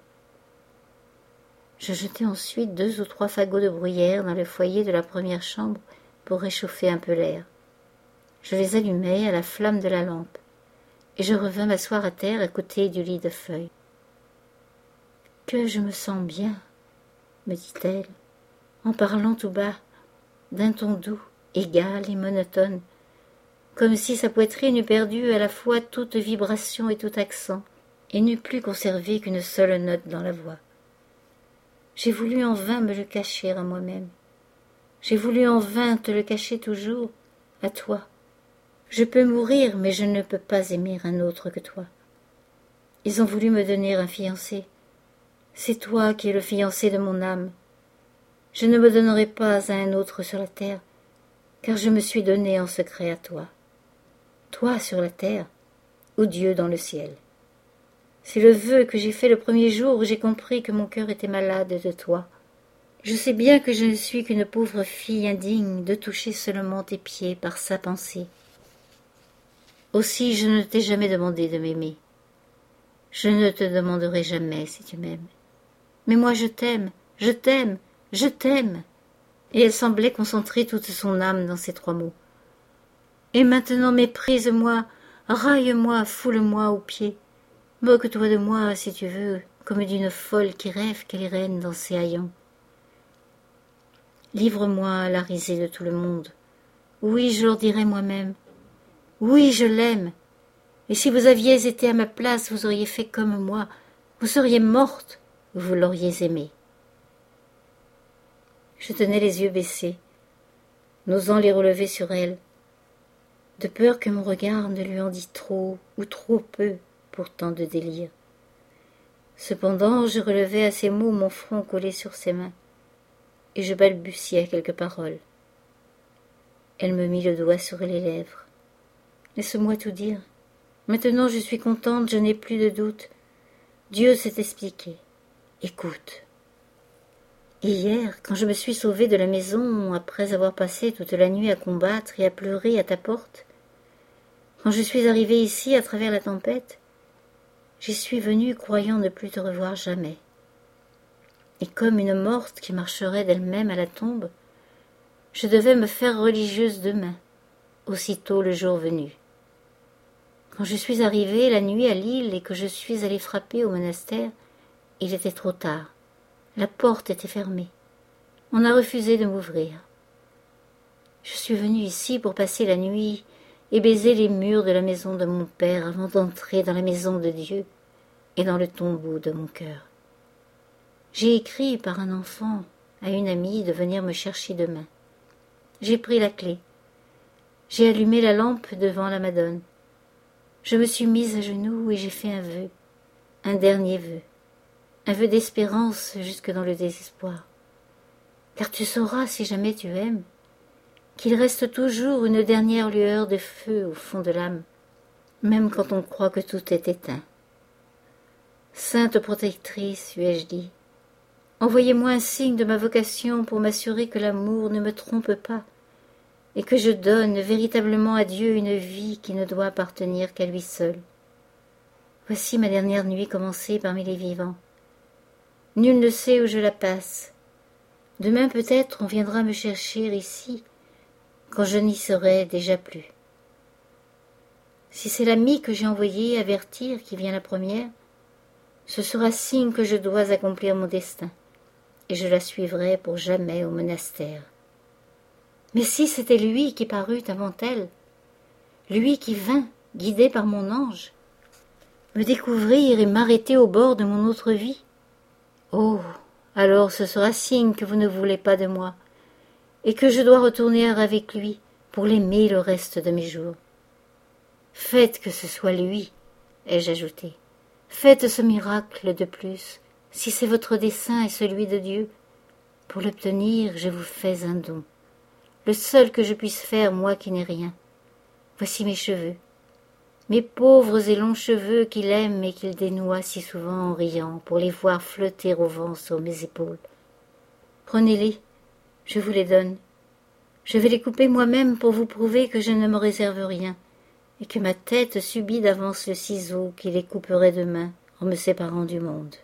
Je jetai ensuite deux ou trois fagots de bruyère dans le foyer de la première chambre pour réchauffer un peu l'air. Je les allumai à la flamme de la lampe, et je revins m'asseoir à terre à côté du lit de feuilles. « Que je me sens bien, » me dit-elle, en parlant tout bas, d'un ton doux, égal et monotone, comme si sa poitrine eût perdu à la fois toute vibration et tout accent, et n'eût plus conservé qu'une seule note dans la voix. J'ai voulu en vain me le cacher à moi-même. J'ai voulu en vain te le cacher toujours, à toi. Je peux mourir, mais je ne peux pas aimer un autre que toi. Ils ont voulu me donner un fiancé. C'est toi qui es le fiancé de mon âme. Je ne me donnerai pas à un autre sur la terre, car je me suis donné en secret à toi. Toi sur la terre, ou Dieu dans le ciel. C'est le vœu que j'ai fait le premier jour où j'ai compris que mon cœur était malade de toi. Je sais bien que je ne suis qu'une pauvre fille indigne de toucher seulement tes pieds par sa pensée. Aussi je ne t'ai jamais demandé de m'aimer. Je ne te demanderai jamais si tu m'aimes. Mais moi je t'aime, je t'aime, je t'aime. Et elle semblait concentrer toute son âme dans ces trois mots. Et maintenant méprise-moi, raille-moi, foule-moi aux pieds. Moque-toi de moi, si tu veux, comme d'une folle qui rêve qu'elle est reine dans ses haillons. Livre-moi la risée de tout le monde. Oui, je leur dirai moi-même. Oui, je l'aime. Et si vous aviez été à ma place, vous auriez fait comme moi. Vous seriez morte, vous l'auriez aimé. Je tenais les yeux baissés, n'osant les relever sur elle, de peur que mon regard ne lui en dît trop ou trop peu pour tant de délire. Cependant, je relevai à ces mots mon front collé sur ses mains, et je balbutiai quelques paroles. Elle me mit le doigt sur les lèvres. « Laisse-moi tout dire. Maintenant je suis contente, je n'ai plus de doute. Dieu s'est expliqué. Écoute. Et hier, quand je me suis sauvée de la maison, après avoir passé toute la nuit à combattre et à pleurer à ta porte, quand je suis arrivée ici à travers la tempête, j'y suis venue croyant ne plus te revoir jamais. Et comme une morte qui marcherait d'elle-même à la tombe, je devais me faire religieuse demain, aussitôt le jour venu. Quand je suis arrivée la nuit à l'île et que je suis allée frapper au monastère, il était trop tard. La porte était fermée. On a refusé de m'ouvrir. Je suis venue ici pour passer la nuit et baiser les murs de la maison de mon père avant d'entrer dans la maison de Dieu et dans le tombeau de mon cœur. J'ai écrit par un enfant à une amie de venir me chercher demain. J'ai pris la clé. J'ai allumé la lampe devant la Madone. Je me suis mise à genoux et j'ai fait un vœu, un dernier vœu, un vœu d'espérance jusque dans le désespoir. Car tu sauras, si jamais tu aimes, qu'il reste toujours une dernière lueur de feu au fond de l'âme, même quand on croit que tout est éteint. Sainte protectrice, lui ai-je dit, envoyez-moi un signe de ma vocation pour m'assurer que l'amour ne me trompe pas, et que je donne véritablement à Dieu une vie qui ne doit appartenir qu'à lui seul. Voici ma dernière nuit commencée parmi les vivants. Nul ne sait où je la passe. Demain peut-être on viendra me chercher ici, quand je n'y serai déjà plus. Si c'est l'ami que j'ai envoyé avertir qui vient la première, ce sera signe que je dois accomplir mon destin, et je la suivrai pour jamais au monastère. Mais si c'était lui qui parut avant elle, lui qui vint, guidé par mon ange, me découvrir et m'arrêter au bord de mon autre vie, oh, alors ce sera signe que vous ne voulez pas de moi, et que je dois retourner avec lui pour l'aimer le reste de mes jours. Faites que ce soit lui, ai-je ajouté. Faites ce miracle de plus, si c'est votre dessein et celui de Dieu. Pour l'obtenir, je vous fais un don, le seul que je puisse faire, moi qui n'ai rien. Voici mes cheveux, mes pauvres et longs cheveux qu'il aime et qu'il dénoua si souvent en riant pour les voir flotter au vent sur mes épaules. Prenez-les, je vous les donne. Je vais les couper moi-même pour vous prouver que je ne me réserve rien, et que ma tête subit d'avance le ciseau qui les couperait demain en me séparant du monde.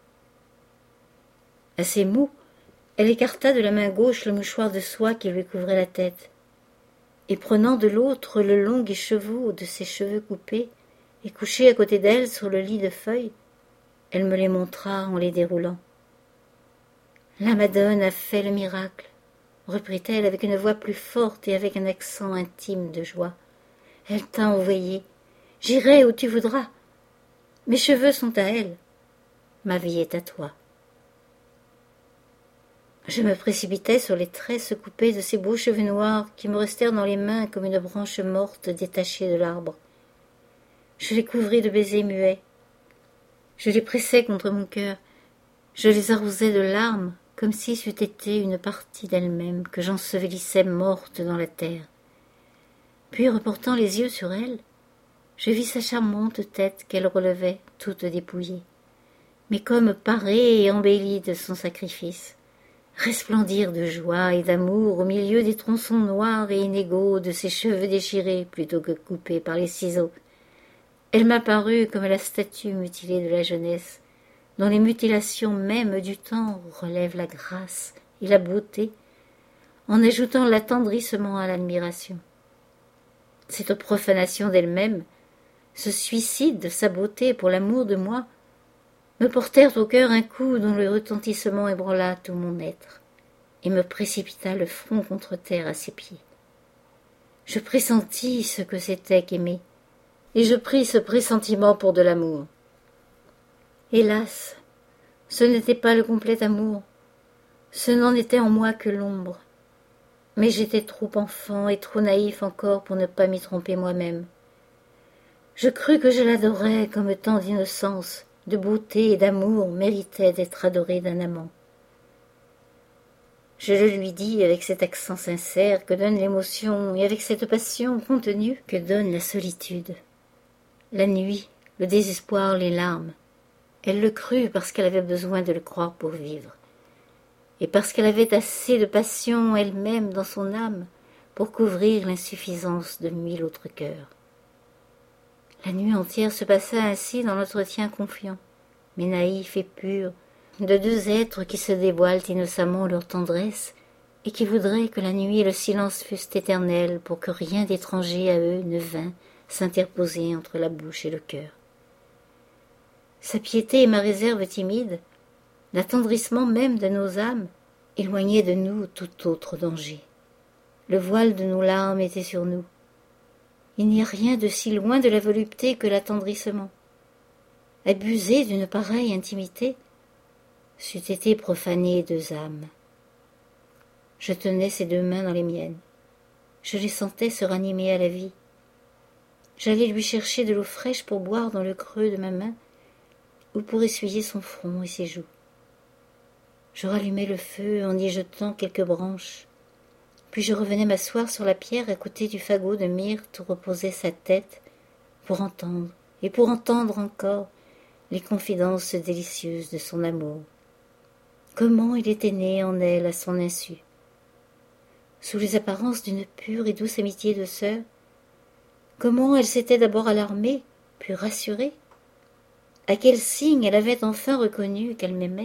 À ces mots, elle écarta de la main gauche le mouchoir de soie qui lui couvrait la tête, et prenant de l'autre le long écheveau de ses cheveux coupés et couchés à côté d'elle sur le lit de feuilles, elle me les montra en les déroulant. « La Madone a fait le miracle, » reprit-elle avec une voix plus forte et avec un accent intime de joie. « Elle t'a envoyé. J'irai où tu voudras. Mes cheveux sont à elle. Ma vie est à toi. » Je me précipitai sur les tresses coupées de ces beaux cheveux noirs qui me restèrent dans les mains comme une branche morte détachée de l'arbre. Je les couvris de baisers muets. Je les pressai contre mon cœur. Je les arrosai de larmes, comme si c'eût été une partie d'elle-même que j'ensevelissais morte dans la terre. Puis, reportant les yeux sur elle, je vis sa charmante tête qu'elle relevait, toute dépouillée, mais comme parée et embellie de son sacrifice, resplendir de joie et d'amour au milieu des tronçons noirs et inégaux de ses cheveux déchirés plutôt que coupés par les ciseaux. Elle m'apparut comme la statue mutilée de la jeunesse, dont les mutilations mêmes du temps relèvent la grâce et la beauté, en ajoutant l'attendrissement à l'admiration. Cette profanation d'elle-même ce suicide de sa beauté pour l'amour de moi, me portèrent au cœur un coup dont le retentissement ébranla tout mon être et me précipita le front contre terre à ses pieds. Je pressentis ce que c'était qu'aimer, et je pris ce pressentiment pour de l'amour. Hélas, ce n'était pas le complet amour, ce n'en était en moi que l'ombre, mais j'étais trop enfant et trop naïf encore pour ne pas m'y tromper moi-même. Je crus que je l'adorais comme tant d'innocence, de beauté et d'amour méritait d'être adoré d'un amant. Je le lui dis avec cet accent sincère que donne l'émotion et avec cette passion contenue que donne la solitude. La nuit, le désespoir, les larmes. Elle le crut parce qu'elle avait besoin de le croire pour vivre, et parce qu'elle avait assez de passion elle-même dans son âme pour couvrir l'insuffisance de mille autres cœurs. La nuit entière se passa ainsi dans l'entretien confiant, mais naïf et pur, de deux êtres qui se dévoilent innocemment leur tendresse et qui voudraient que la nuit et le silence fussent éternels pour que rien d'étranger à eux ne vînt s'interposer entre la bouche et le cœur. Sa piété et ma réserve timide, l'attendrissement même de nos âmes, éloignaient de nous tout autre danger. Le voile de nos larmes était sur nous. Il n'y a rien de si loin de la volupté que l'attendrissement. Abuser d'une pareille intimité, c'eût été profaner deux âmes. Je tenais ses deux mains dans les miennes. Je les sentais se ranimer à la vie. J'allais lui chercher de l'eau fraîche pour boire dans le creux de ma main ou pour essuyer son front et ses joues. Je rallumais le feu en y jetant quelques branches, puis je revenais m'asseoir sur la pierre à côté du fagot de myrte où reposait sa tête pour entendre, et pour entendre encore, les confidences délicieuses de son amour. Comment il était né en elle à son insu. Sous les apparences d'une pure et douce amitié de sœur, comment elle s'était d'abord alarmée, puis rassurée. À quel signe elle avait enfin reconnu qu'elle m'aimait.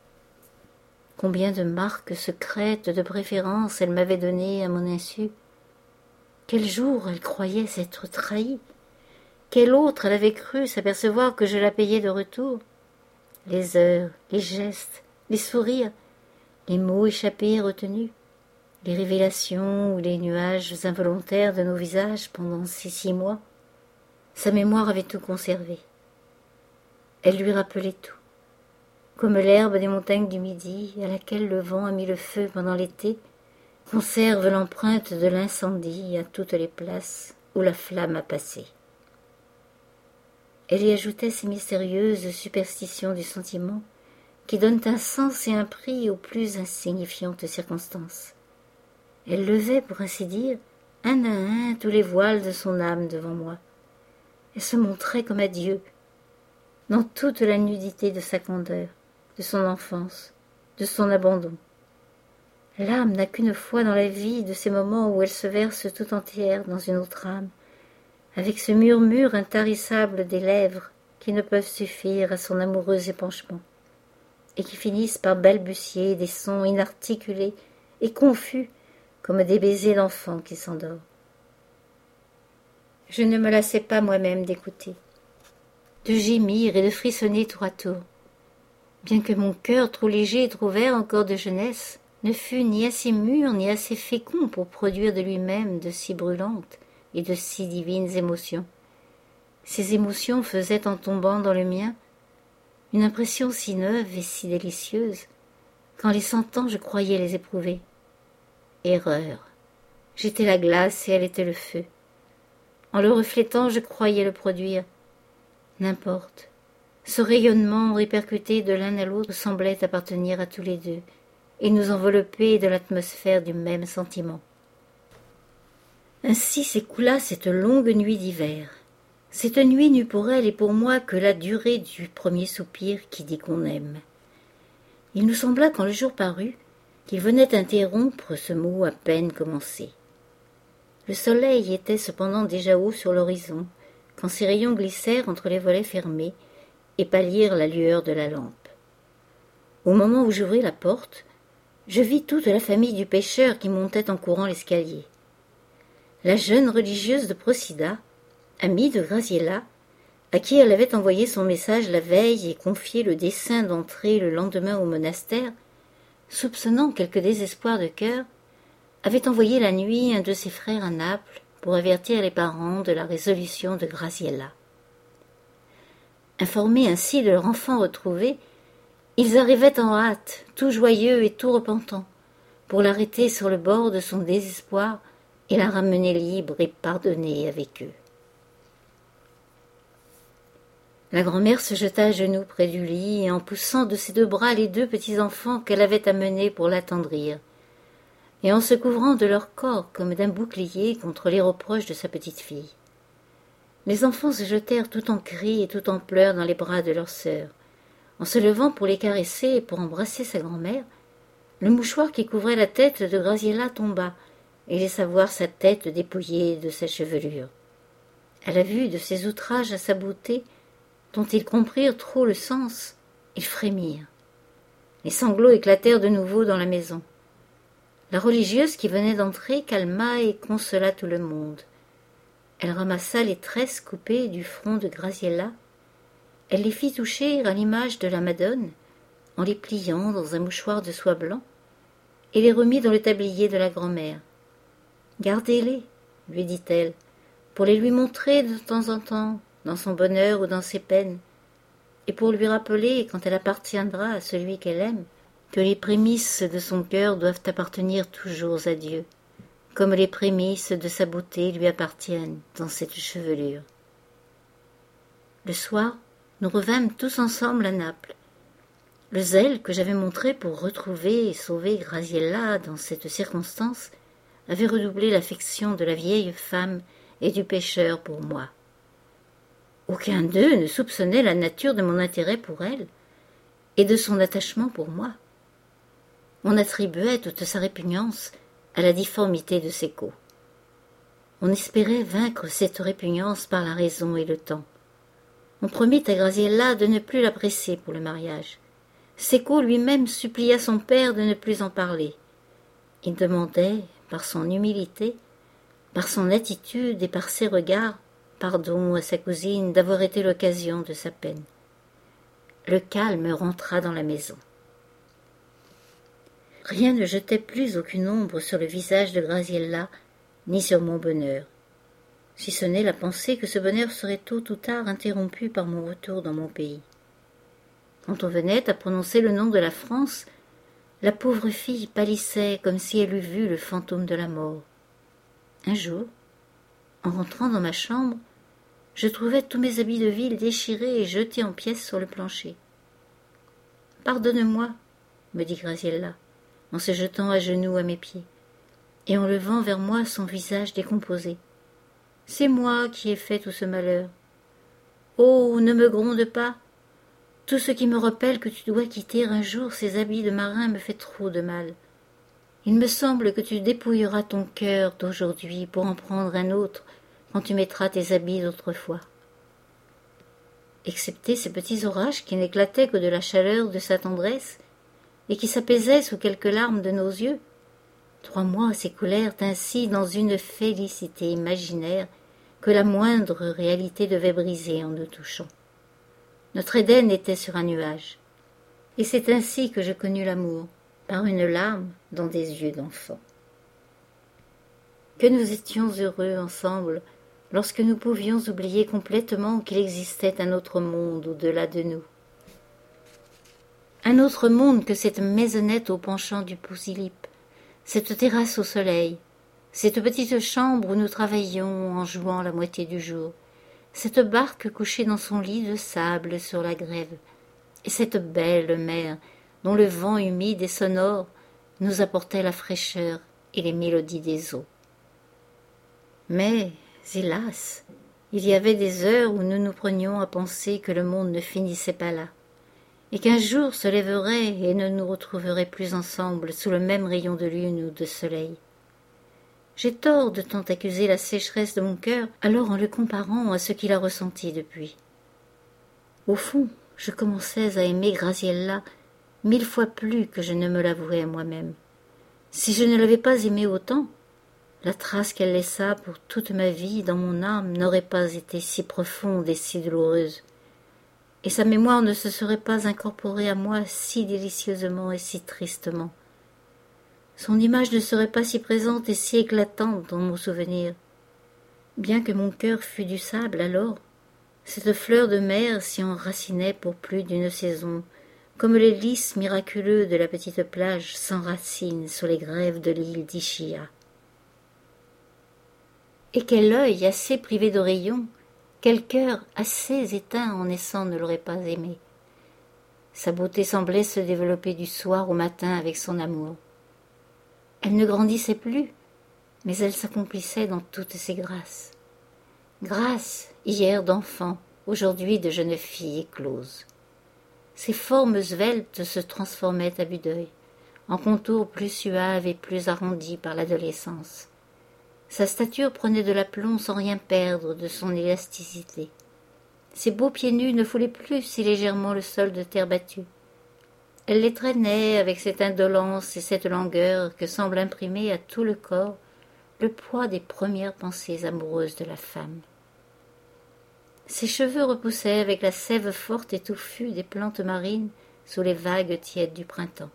Combien de marques secrètes de préférence elle m'avait données à mon insu. Quel jour elle croyait s'être trahie. Quel autre elle avait cru s'apercevoir que je la payais de retour. Les heures, les gestes, les sourires, les mots échappés et retenus, les révélations ou les nuages involontaires de nos visages pendant ces six mois. Sa mémoire avait tout conservé. Elle lui rappelait tout, comme l'herbe des montagnes du Midi, à laquelle le vent a mis le feu pendant l'été, conserve l'empreinte de l'incendie à toutes les places où la flamme a passé. Elle y ajoutait ces mystérieuses superstitions du sentiment qui donnent un sens et un prix aux plus insignifiantes circonstances. Elle levait, pour ainsi dire, un à un tous les voiles de son âme devant moi. Elle se montrait comme à Dieu, dans toute la nudité de sa candeur, de son enfance, de son abandon. L'âme n'a qu'une fois dans la vie de ces moments où elle se verse tout entière dans une autre âme, avec ce murmure intarissable des lèvres qui ne peuvent suffire à son amoureux épanchement, et qui finissent par balbutier des sons inarticulés et confus comme des baisers d'enfant qui s'endort. Je ne me lassais pas moi-même d'écouter, de gémir et de frissonner tour à tour, bien que mon cœur trop léger et trop vert encore de jeunesse ne fût ni assez mûr ni assez fécond pour produire de lui-même de si brûlantes et de si divines émotions. Ces émotions faisaient, en tombant dans le mien, une impression si neuve et si délicieuse qu'en les sentant je croyais les éprouver. Erreur. J'étais la glace et elle était le feu. En le reflétant, je croyais le produire. N'importe. Ce rayonnement répercuté de l'un à l'autre semblait appartenir à tous les deux et nous envelopper de l'atmosphère du même sentiment. Ainsi s'écoula cette longue nuit d'hiver. Cette nuit n'eut pour elle et pour moi que la durée du premier soupir qui dit qu'on aime. Il nous sembla, quand le jour parut, qu'il venait interrompre ce mot à peine commencé. Le soleil était cependant déjà haut sur l'horizon, quand ses rayons glissèrent entre les volets fermés et pâlirent la lueur de la lampe. Au moment où j'ouvris la porte, je vis toute la famille du pêcheur qui montait en courant l'escalier. La jeune religieuse de Procida, amie de Graziella, à qui elle avait envoyé son message la veille et confié le dessein d'entrer le lendemain au monastère, soupçonnant quelque désespoir de cœur, avait envoyé la nuit un de ses frères à Naples pour avertir les parents de la résolution de Graziella. Informés ainsi de leur enfant retrouvé, ils arrivaient en hâte, tout joyeux et tout repentants, pour l'arrêter sur le bord de son désespoir et la ramener libre et pardonnée avec eux. La grand-mère se jeta à genoux près du lit et en poussant de ses deux bras les deux petits enfants qu'elle avait amenés pour l'attendrir, et en se couvrant de leur corps comme d'un bouclier contre les reproches de sa petite-fille. Les enfants se jetèrent tout en cris et tout en pleurs dans les bras de leur sœur. En se levant pour les caresser et pour embrasser sa grand-mère, le mouchoir qui couvrait la tête de Graziella tomba et laissa voir sa tête dépouillée de sa chevelure. À la vue de ces outrages à sa beauté, dont ils comprirent trop le sens, ils frémirent. Les sanglots éclatèrent de nouveau dans la maison. La religieuse qui venait d'entrer calma et consola tout le monde. Elle ramassa les tresses coupées du front de Graziella. Elle les fit toucher à l'image de la Madone, en les pliant dans un mouchoir de soie blanc, et les remit dans le tablier de la grand-mère. « Gardez-les, lui dit-elle, pour les lui montrer de temps en temps, dans son bonheur ou dans ses peines, et pour lui rappeler, quand elle appartiendra à celui qu'elle aime, que les prémices de son cœur doivent appartenir toujours à Dieu, comme les prémices de sa beauté lui appartiennent dans cette chevelure. » Le soir, nous revînmes tous ensemble à Naples. Le zèle que j'avais montré pour retrouver et sauver Graziella dans cette circonstance avait redoublé l'affection de la vieille femme et du pêcheur pour moi. Aucun d'eux ne soupçonnait la nature de mon intérêt pour elle et de son attachement pour moi. On attribuait toute sa répugnance à la difformité de Cecco. On espérait vaincre cette répugnance par la raison et le temps. On promit à Graziella de ne plus la presser pour le mariage. Cecco lui-même supplia son père de ne plus en parler. Il demandait, par son humilité, par son attitude et par ses regards, pardon à sa cousine d'avoir été l'occasion de sa peine. Le calme rentra dans la maison. Rien ne jetait plus aucune ombre sur le visage de Graziella, ni sur mon bonheur, si ce n'est la pensée que ce bonheur serait tôt ou tard interrompu par mon retour dans mon pays. Quand on venait à prononcer le nom de la France, la pauvre fille pâlissait comme si elle eût vu le fantôme de la mort. Un jour, en rentrant dans ma chambre, je trouvai tous mes habits de ville déchirés et jetés en pièces sur le plancher. « Pardonne-moi, » me dit Graziella, en se jetant à genoux à mes pieds, et en levant vers moi son visage décomposé. « C'est moi qui ai fait tout ce malheur. Oh, ne me gronde pas. Tout ce qui me rappelle que tu dois quitter un jour ces habits de marin me fait trop de mal. Il me semble que tu dépouilleras ton cœur d'aujourd'hui pour en prendre un autre quand tu mettras tes habits d'autrefois. » Excepté ces petits orages qui n'éclataient que de la chaleur de sa tendresse et qui s'apaisaient sous quelques larmes de nos yeux, trois mois s'écoulèrent ainsi dans une félicité imaginaire que la moindre réalité devait briser en nous touchant. Notre Éden était sur un nuage, et c'est ainsi que je connus l'amour, par une larme dans des yeux d'enfant. Que nous étions heureux ensemble lorsque nous pouvions oublier complètement qu'il existait un autre monde au-delà de nous. Un autre monde que cette maisonnette au penchant du Pousilippe, cette terrasse au soleil, cette petite chambre où nous travaillions en jouant la moitié du jour, cette barque couchée dans son lit de sable sur la grève, et cette belle mer dont le vent humide et sonore nous apportait la fraîcheur et les mélodies des eaux. Mais, hélas, il y avait des heures où nous nous prenions à penser que le monde ne finissait pas là, et qu'un jour se lèverait et ne nous retrouverait plus ensemble sous le même rayon de lune ou de soleil. J'ai tort de tant accuser la sécheresse de mon cœur, alors en le comparant à ce qu'il a ressenti depuis. Au fond, je commençais à aimer Graziella mille fois plus que je ne me l'avouais à moi-même. Si je ne l'avais pas aimée autant, la trace qu'elle laissa pour toute ma vie dans mon âme n'aurait pas été si profonde et si douloureuse, et sa mémoire ne se serait pas incorporée à moi si délicieusement et si tristement. Son image ne serait pas si présente et si éclatante dans mon souvenir. Bien que mon cœur fût du sable alors, cette fleur de mer s'y enracinait pour plus d'une saison, comme les lys miraculeux de la petite plage s'enracinent sur les grèves de l'île d'Ischia. Et quel œil assez privé de rayons, quel cœur assez éteint en naissant ne l'aurait pas aimé. Sa beauté semblait se développer du soir au matin avec son amour. Elle ne grandissait plus, mais elle s'accomplissait dans toutes ses grâces. Grâce, hier d'enfant, aujourd'hui de jeune fille éclose. Ses formes sveltes se transformaient à vue d'œil, en contours plus suaves et plus arrondis par l'adolescence. Sa stature prenait de l'aplomb sans rien perdre de son élasticité. Ses beaux pieds nus ne foulaient plus si légèrement le sol de terre battue. Elle les traînait avec cette indolence et cette langueur que semble imprimer à tout le corps le poids des premières pensées amoureuses de la femme. Ses cheveux repoussaient avec la sève forte et touffue des plantes marines sous les vagues tièdes du printemps.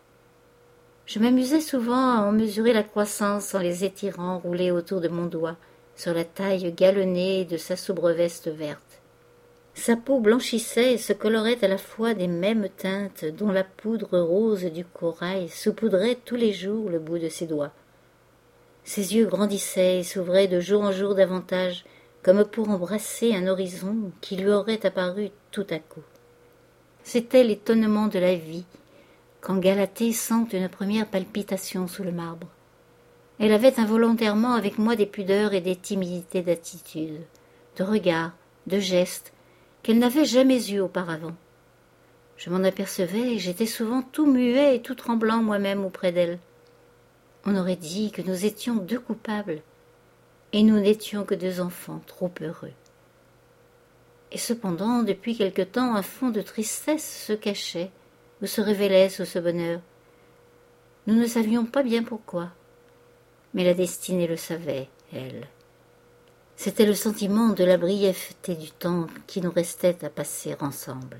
Je m'amusais souvent à en mesurer la croissance en les étirant roulés autour de mon doigt, sur la taille galonnée de sa sobre veste verte. Sa peau blanchissait et se colorait à la fois des mêmes teintes dont la poudre rose du corail saupoudrait tous les jours le bout de ses doigts. Ses yeux grandissaient et s'ouvraient de jour en jour davantage, comme pour embrasser un horizon qui lui aurait apparu tout à coup. C'était l'étonnement de la vie, quand Galatée sent une première palpitation sous le marbre. Elle avait involontairement avec moi des pudeurs et des timidités d'attitude, de regard, de gestes, qu'elle n'avait jamais eues auparavant. Je m'en apercevais et j'étais souvent tout muet et tout tremblant moi-même auprès d'elle. On aurait dit que nous étions deux coupables, et nous n'étions que deux enfants trop heureux. Et cependant, depuis quelque temps, un fond de tristesse se cachait ou se révélait sous ce bonheur. Nous ne savions pas bien pourquoi, mais la destinée le savait, elle. C'était le sentiment de la brièveté du temps qui nous restait à passer ensemble.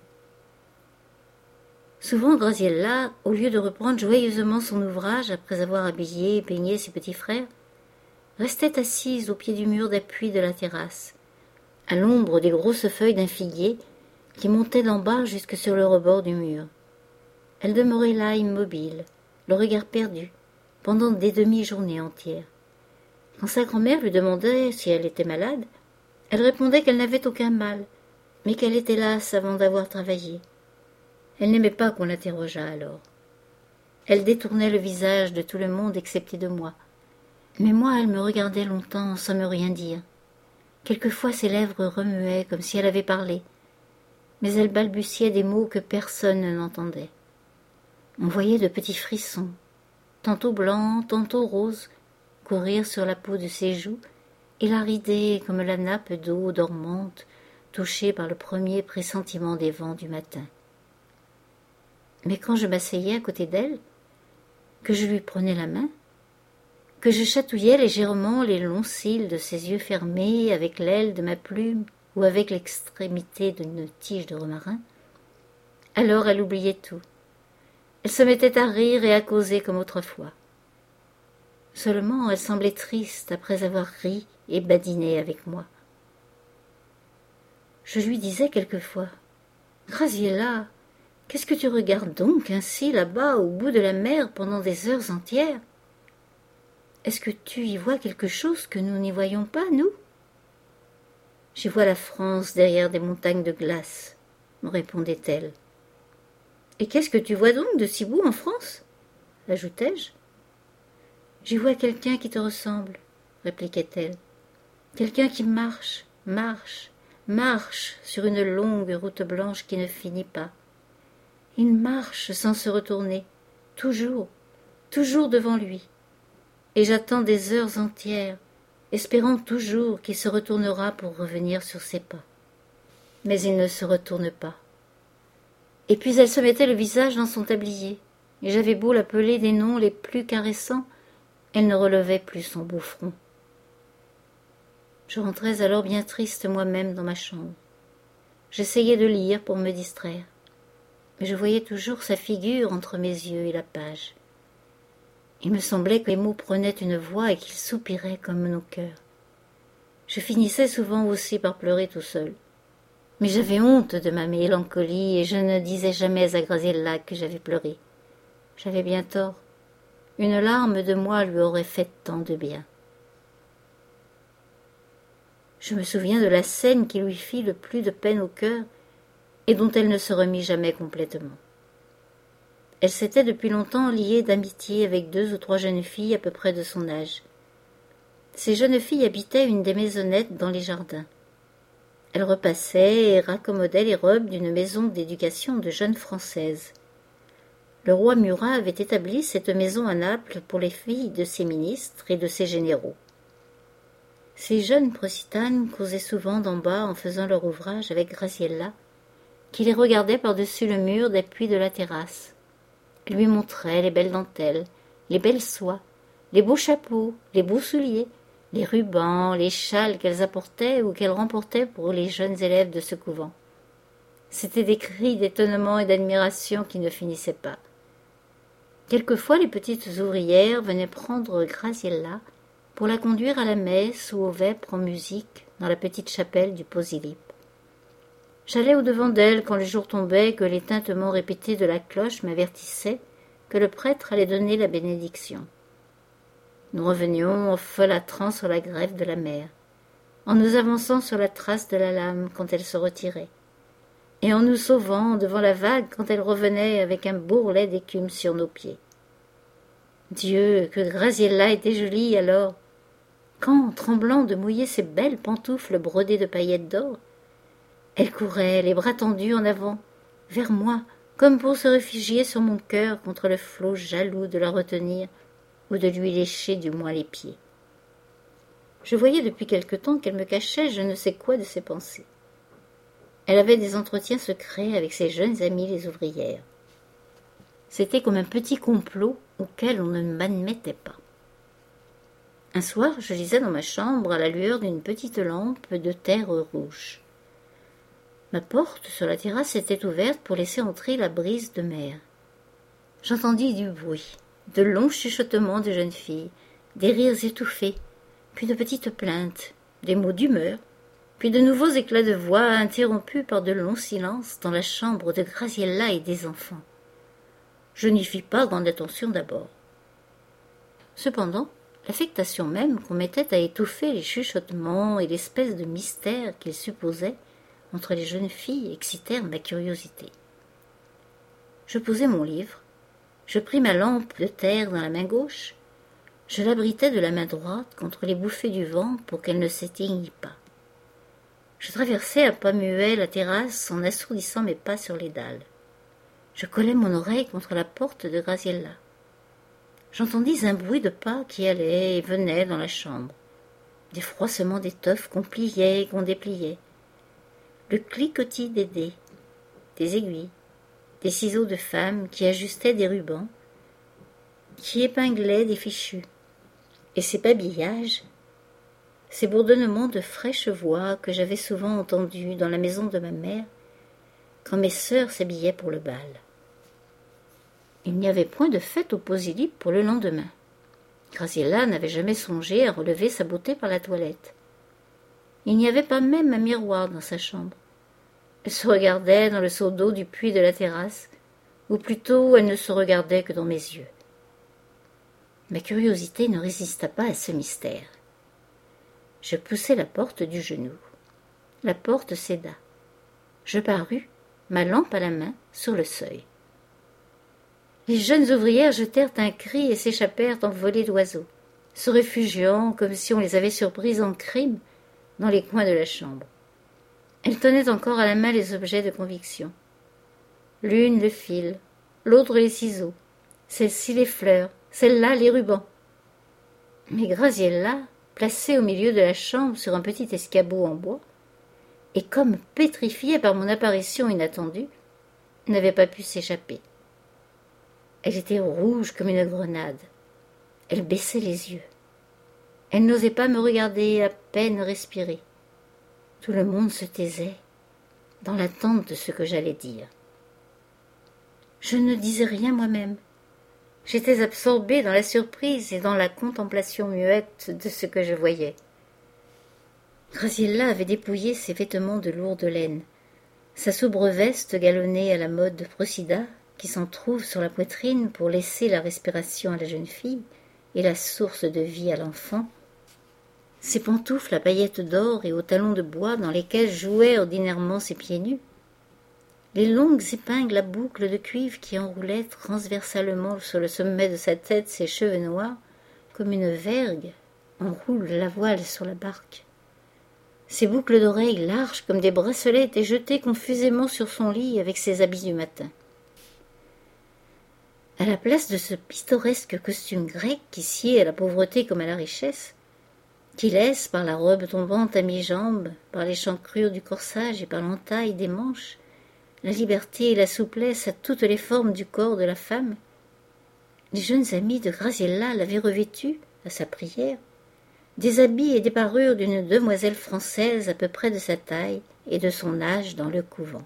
Souvent, Graziella, au lieu de reprendre joyeusement son ouvrage après avoir habillé et peigné ses petits frères, restait assise au pied du mur d'appui de la terrasse, à l'ombre des grosses feuilles d'un figuier qui montaient d'en bas jusque sur le rebord du mur. Elle demeurait là immobile, le regard perdu, pendant des demi-journées entières. Quand sa grand-mère lui demandait si elle était malade, elle répondait qu'elle n'avait aucun mal, mais qu'elle était lasse avant d'avoir travaillé. Elle n'aimait pas qu'on l'interrogeât alors. Elle détournait le visage de tout le monde excepté de moi. Mais moi, elle me regardait longtemps sans me rien dire. Quelquefois, ses lèvres remuaient comme si elle avait parlé, mais elle balbutiait des mots que personne n'entendait. On voyait de petits frissons, tantôt blancs, tantôt roses, courir sur la peau de ses joues et la rider comme la nappe d'eau dormante touchée par le premier pressentiment des vents du matin. Mais quand je m'asseyais à côté d'elle, que je lui prenais la main, que je chatouillais légèrement les longs cils de ses yeux fermés avec l'aile de ma plume ou avec l'extrémité d'une tige de romarin, alors elle oubliait tout. Elle se mettait à rire et à causer comme autrefois. Seulement, elle semblait triste après avoir ri et badiné avec moi. Je lui disais quelquefois « Graziella, qu'est-ce que tu regardes donc ainsi là-bas au bout de la mer pendant des heures entières ? Est-ce que tu y vois quelque chose que nous n'y voyons pas, nous ? » « J'y vois la France derrière des montagnes de glace, » me répondait-elle. « Et qu'est-ce que tu vois donc de si beau en France ?» ajoutai-je. « J'y vois quelqu'un qui te ressemble, » répliquait-elle. « Quelqu'un qui marche, marche, marche sur une longue route blanche qui ne finit pas. Il marche sans se retourner, toujours, toujours devant lui. Et j'attends des heures entières, espérant toujours qu'il se retournera pour revenir sur ses pas. Mais il ne se retourne pas. Et puis elle se mettait le visage dans son tablier, et j'avais beau l'appeler des noms les plus caressants, Elle ne relevait plus son beau front. Je rentrais alors bien triste moi-même dans ma chambre. J'essayais de lire pour me distraire, mais je voyais toujours sa figure entre mes yeux et la page. Il me semblait que les mots prenaient une voix et qu'ils soupiraient comme nos cœurs. Je finissais souvent aussi par pleurer tout seul. Mais j'avais honte de ma mélancolie et je ne disais jamais à Graziella que j'avais pleuré. J'avais bien tort. Une larme de moi lui aurait fait tant de bien. Je me souviens de la scène qui lui fit le plus de peine au cœur et dont elle ne se remit jamais complètement. Elle s'était depuis longtemps liée d'amitié avec deux ou trois jeunes filles à peu près de son âge. Ces jeunes filles habitaient une des maisonnettes dans les jardins. Elles repassaient et raccommodaient les robes d'une maison d'éducation de jeunes Françaises. Le roi Murat avait établi cette maison à Naples pour les filles de ses ministres et de ses généraux. Ces jeunes Procitanes causaient souvent d'en bas en faisant leur ouvrage avec Graziella, qui les regardait par-dessus le mur d'appui de la terrasse. Elle lui montrait les belles dentelles, les belles soies, les beaux chapeaux, les beaux souliers, les rubans, les châles qu'elles apportaient ou qu'elles remportaient pour les jeunes élèves de ce couvent. C'étaient des cris d'étonnement et d'admiration qui ne finissaient pas. Quelquefois les petites ouvrières venaient prendre Graziella pour la conduire à la messe ou au vêpres en musique dans la petite chapelle du Posillipo. J'allais au-devant d'elle quand le jour tombait, que les tintements répétés de la cloche m'avertissaient que le prêtre allait donner la bénédiction. Nous revenions en folâtrant sur la grève de la mer, en nous avançant sur la trace de la lame quand elle se retirait, et en nous sauvant devant la vague quand elle revenait avec un bourrelet d'écume sur nos pieds. Dieu, que Graziella était jolie alors! Quand, tremblant de mouiller ses belles pantoufles brodées de paillettes d'or, elle courait, les bras tendus en avant, vers moi, comme pour se réfugier sur mon cœur contre le flot jaloux de la retenir ou de lui lécher du moins les pieds. Je voyais depuis quelque temps qu'elle me cachait je ne sais quoi de ses pensées. Elle avait des entretiens secrets avec ses jeunes amies les ouvrières. C'était comme un petit complot auquel on ne m'admettait pas. Un soir, je lisais dans ma chambre à la lueur d'une petite lampe de terre rouge. Ma porte sur la terrasse était ouverte pour laisser entrer la brise de mer. J'entendis du bruit, de longs chuchotements de jeunes filles, des rires étouffés, puis de petites plaintes, des mots d'humeur, puis de nouveaux éclats de voix interrompus par de longs silences dans la chambre de Graziella et des enfants. Je n'y fis pas grande attention d'abord. Cependant, l'affectation même qu'on mettait à étouffer les chuchotements et l'espèce de mystère qu'ils supposaient entre les jeunes filles excitèrent ma curiosité. Je posai mon livre, je pris ma lampe de terre dans la main gauche, je l'abritai de la main droite contre les bouffées du vent pour qu'elle ne s'éteignît pas. Je traversai à pas muets la terrasse en assourdissant mes pas sur les dalles. Je collai mon oreille contre la porte de Graziella. J'entendis un bruit de pas qui allait et venait dans la chambre, des froissements d'étoffes qu'on pliait et qu'on dépliait, le cliquetis des dés, des aiguilles, des ciseaux de femmes qui ajustaient des rubans, qui épinglaient des fichus, et ces babillages, ces bourdonnements de fraîches voix que j'avais souvent entendus dans la maison de ma mère quand mes sœurs s'habillaient pour le bal. Il n'y avait point de fête au Posillipo pour le lendemain. Graziella n'avait jamais songé à relever sa beauté par la toilette. Il n'y avait pas même un miroir dans sa chambre. Elle se regardait dans le seau d'eau du puits de la terrasse, ou plutôt elle ne se regardait que dans mes yeux. Ma curiosité ne résista pas à ce mystère. Je poussai la porte du genou. La porte céda. Je parus, ma lampe à la main, sur le seuil. Les jeunes ouvrières jetèrent un cri et s'échappèrent en volées d'oiseaux, se réfugiant, comme si on les avait surprises en crime, dans les coins de la chambre. Elles tenaient encore à la main les objets de conviction. L'une le fil, l'autre les ciseaux, celle-ci les fleurs, celle-là les rubans. Mais Graziella, placée au milieu de la chambre sur un petit escabeau en bois, et comme pétrifiée par mon apparition inattendue, n'avait pas pu s'échapper. Elle était rouge comme une grenade. Elle baissait les yeux. Elle n'osait pas me regarder, à peine respirer. Tout le monde se taisait, dans l'attente de ce que j'allais dire. Je ne disais rien moi-même. J'étais absorbée dans la surprise et dans la contemplation muette de ce que je voyais. Graciella avait dépouillé ses vêtements de lourde laine. Sa sobre veste galonnée à la mode de Procida, qui s'en trouve sur la poitrine pour laisser la respiration à la jeune fille et la source de vie à l'enfant, ses pantoufles à paillettes d'or et aux talons de bois dans lesquels jouaient ordinairement ses pieds nus, les longues épingles à boucles de cuivre qui enroulaient transversalement sur le sommet de sa tête ses cheveux noirs, comme une vergue enroule la voile sur la barque. Ses boucles d'oreilles larges comme des bracelets étaient jetées confusément sur son lit avec ses habits du matin. À la place de ce pittoresque costume grec qui sied à la pauvreté comme à la richesse, qui laisse, par la robe tombante à mi-jambe, par l'échancrure du corsage et par l'entaille des manches, la liberté et la souplesse à toutes les formes du corps de la femme, les jeunes amis de Graciella l'avaient revêtue, à sa prière, des habits et des parures d'une demoiselle française à peu près de sa taille et de son âge dans le couvent.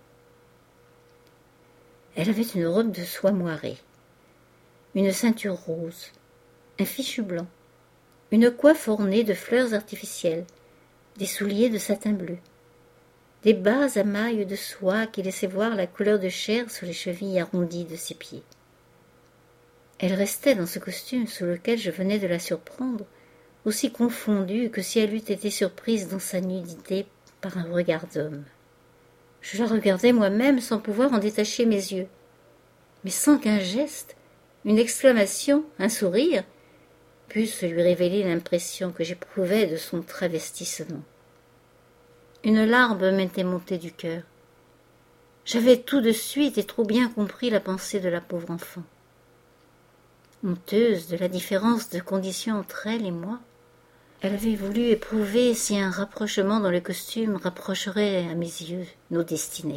Elle avait une robe de soie moirée, une ceinture rose, un fichu blanc, une coiffe ornée de fleurs artificielles, des souliers de satin bleu, des bas à mailles de soie qui laissaient voir la couleur de chair sur les chevilles arrondies de ses pieds. Elle restait dans ce costume sous lequel je venais de la surprendre, aussi confondue que si elle eût été surprise dans sa nudité par un regard d'homme. Je la regardais moi-même sans pouvoir en détacher mes yeux, mais sans qu'un geste, une exclamation, un sourire, pussent lui révéler l'impression que j'éprouvais de son travestissement. Une larme m'était montée du cœur. J'avais tout de suite et trop bien compris la pensée de la pauvre enfant. Honteuse de la différence de conditions entre elle et moi, elle avait voulu éprouver si un rapprochement dans le costume rapprocherait à mes yeux nos destinées.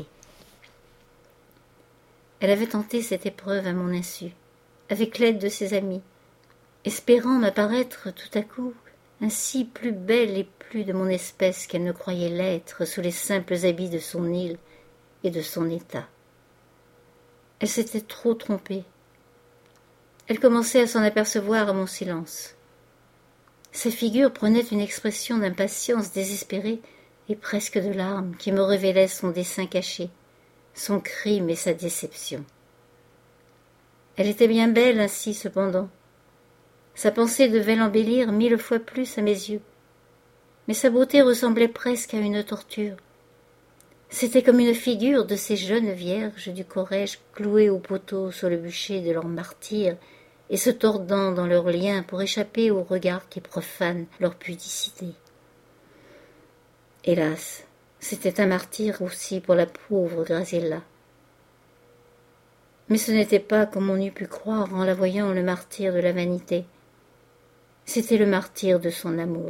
Elle avait tenté cette épreuve à mon insu, avec l'aide de ses amis, espérant m'apparaître tout à coup ainsi plus belle et plus de mon espèce qu'elle ne croyait l'être sous les simples habits de son île et de son état. Elle s'était trop trompée. Elle commençait à s'en apercevoir à mon silence. Sa figure prenait une expression d'impatience désespérée et presque de larmes qui me révélaient son dessein caché, son crime et sa déception. Elle était bien belle ainsi cependant. Sa pensée devait l'embellir mille fois plus à mes yeux. Mais sa beauté ressemblait presque à une torture. C'était comme une figure de ces jeunes vierges du Corrège clouées au poteau sur le bûcher de leur martyre et se tordant dans leurs liens pour échapper aux regards qui profanent leur pudicité. Hélas, c'était un martyre aussi pour la pauvre Graciella. Mais ce n'était pas comme on eût pu croire en la voyant le martyre de la vanité. C'était le martyre de son amour.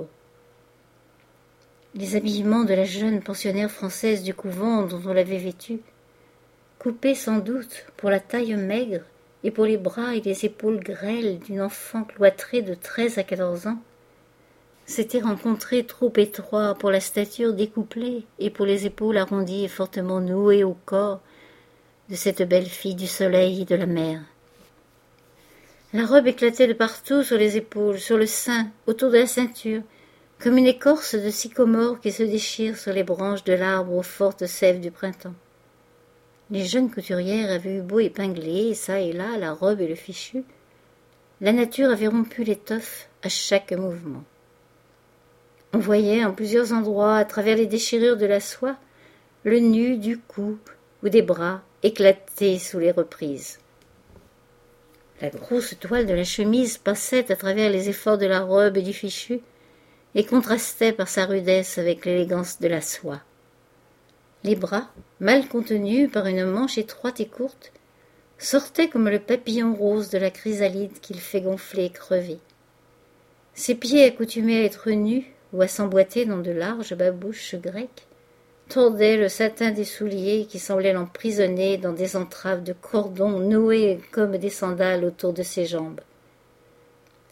Les habillements de la jeune pensionnaire française du couvent dont on l'avait vêtue, coupés sans doute pour la taille maigre et pour les bras et les épaules grêles d'une enfant cloîtrée de treize à quatorze ans, s'étaient rencontrés trop étroits pour la stature découplée et pour les épaules arrondies et fortement nouées au corps de cette belle fille du soleil et de la mer. La robe éclatait de partout sur les épaules, sur le sein, autour de la ceinture, comme une écorce de sycomore qui se déchire sur les branches de l'arbre aux fortes sèves du printemps. Les jeunes couturières avaient eu beau épingler, çà et là, la robe et le fichu. La nature avait rompu l'étoffe à chaque mouvement. On voyait en plusieurs endroits, à travers les déchirures de la soie, le nu du cou ou des bras éclatés sous les reprises. La grosse toile de la chemise passait à travers les efforts de la robe et du fichu et contrastait par sa rudesse avec l'élégance de la soie. Les bras, mal contenus par une manche étroite et courte, sortaient comme le papillon rose de la chrysalide qu'il fait gonfler et crever. Ses pieds accoutumés à être nus ou à s'emboîter dans de larges babouches grecques, tordaient le satin des souliers qui semblaient l'emprisonner dans des entraves de cordons noués comme des sandales autour de ses jambes.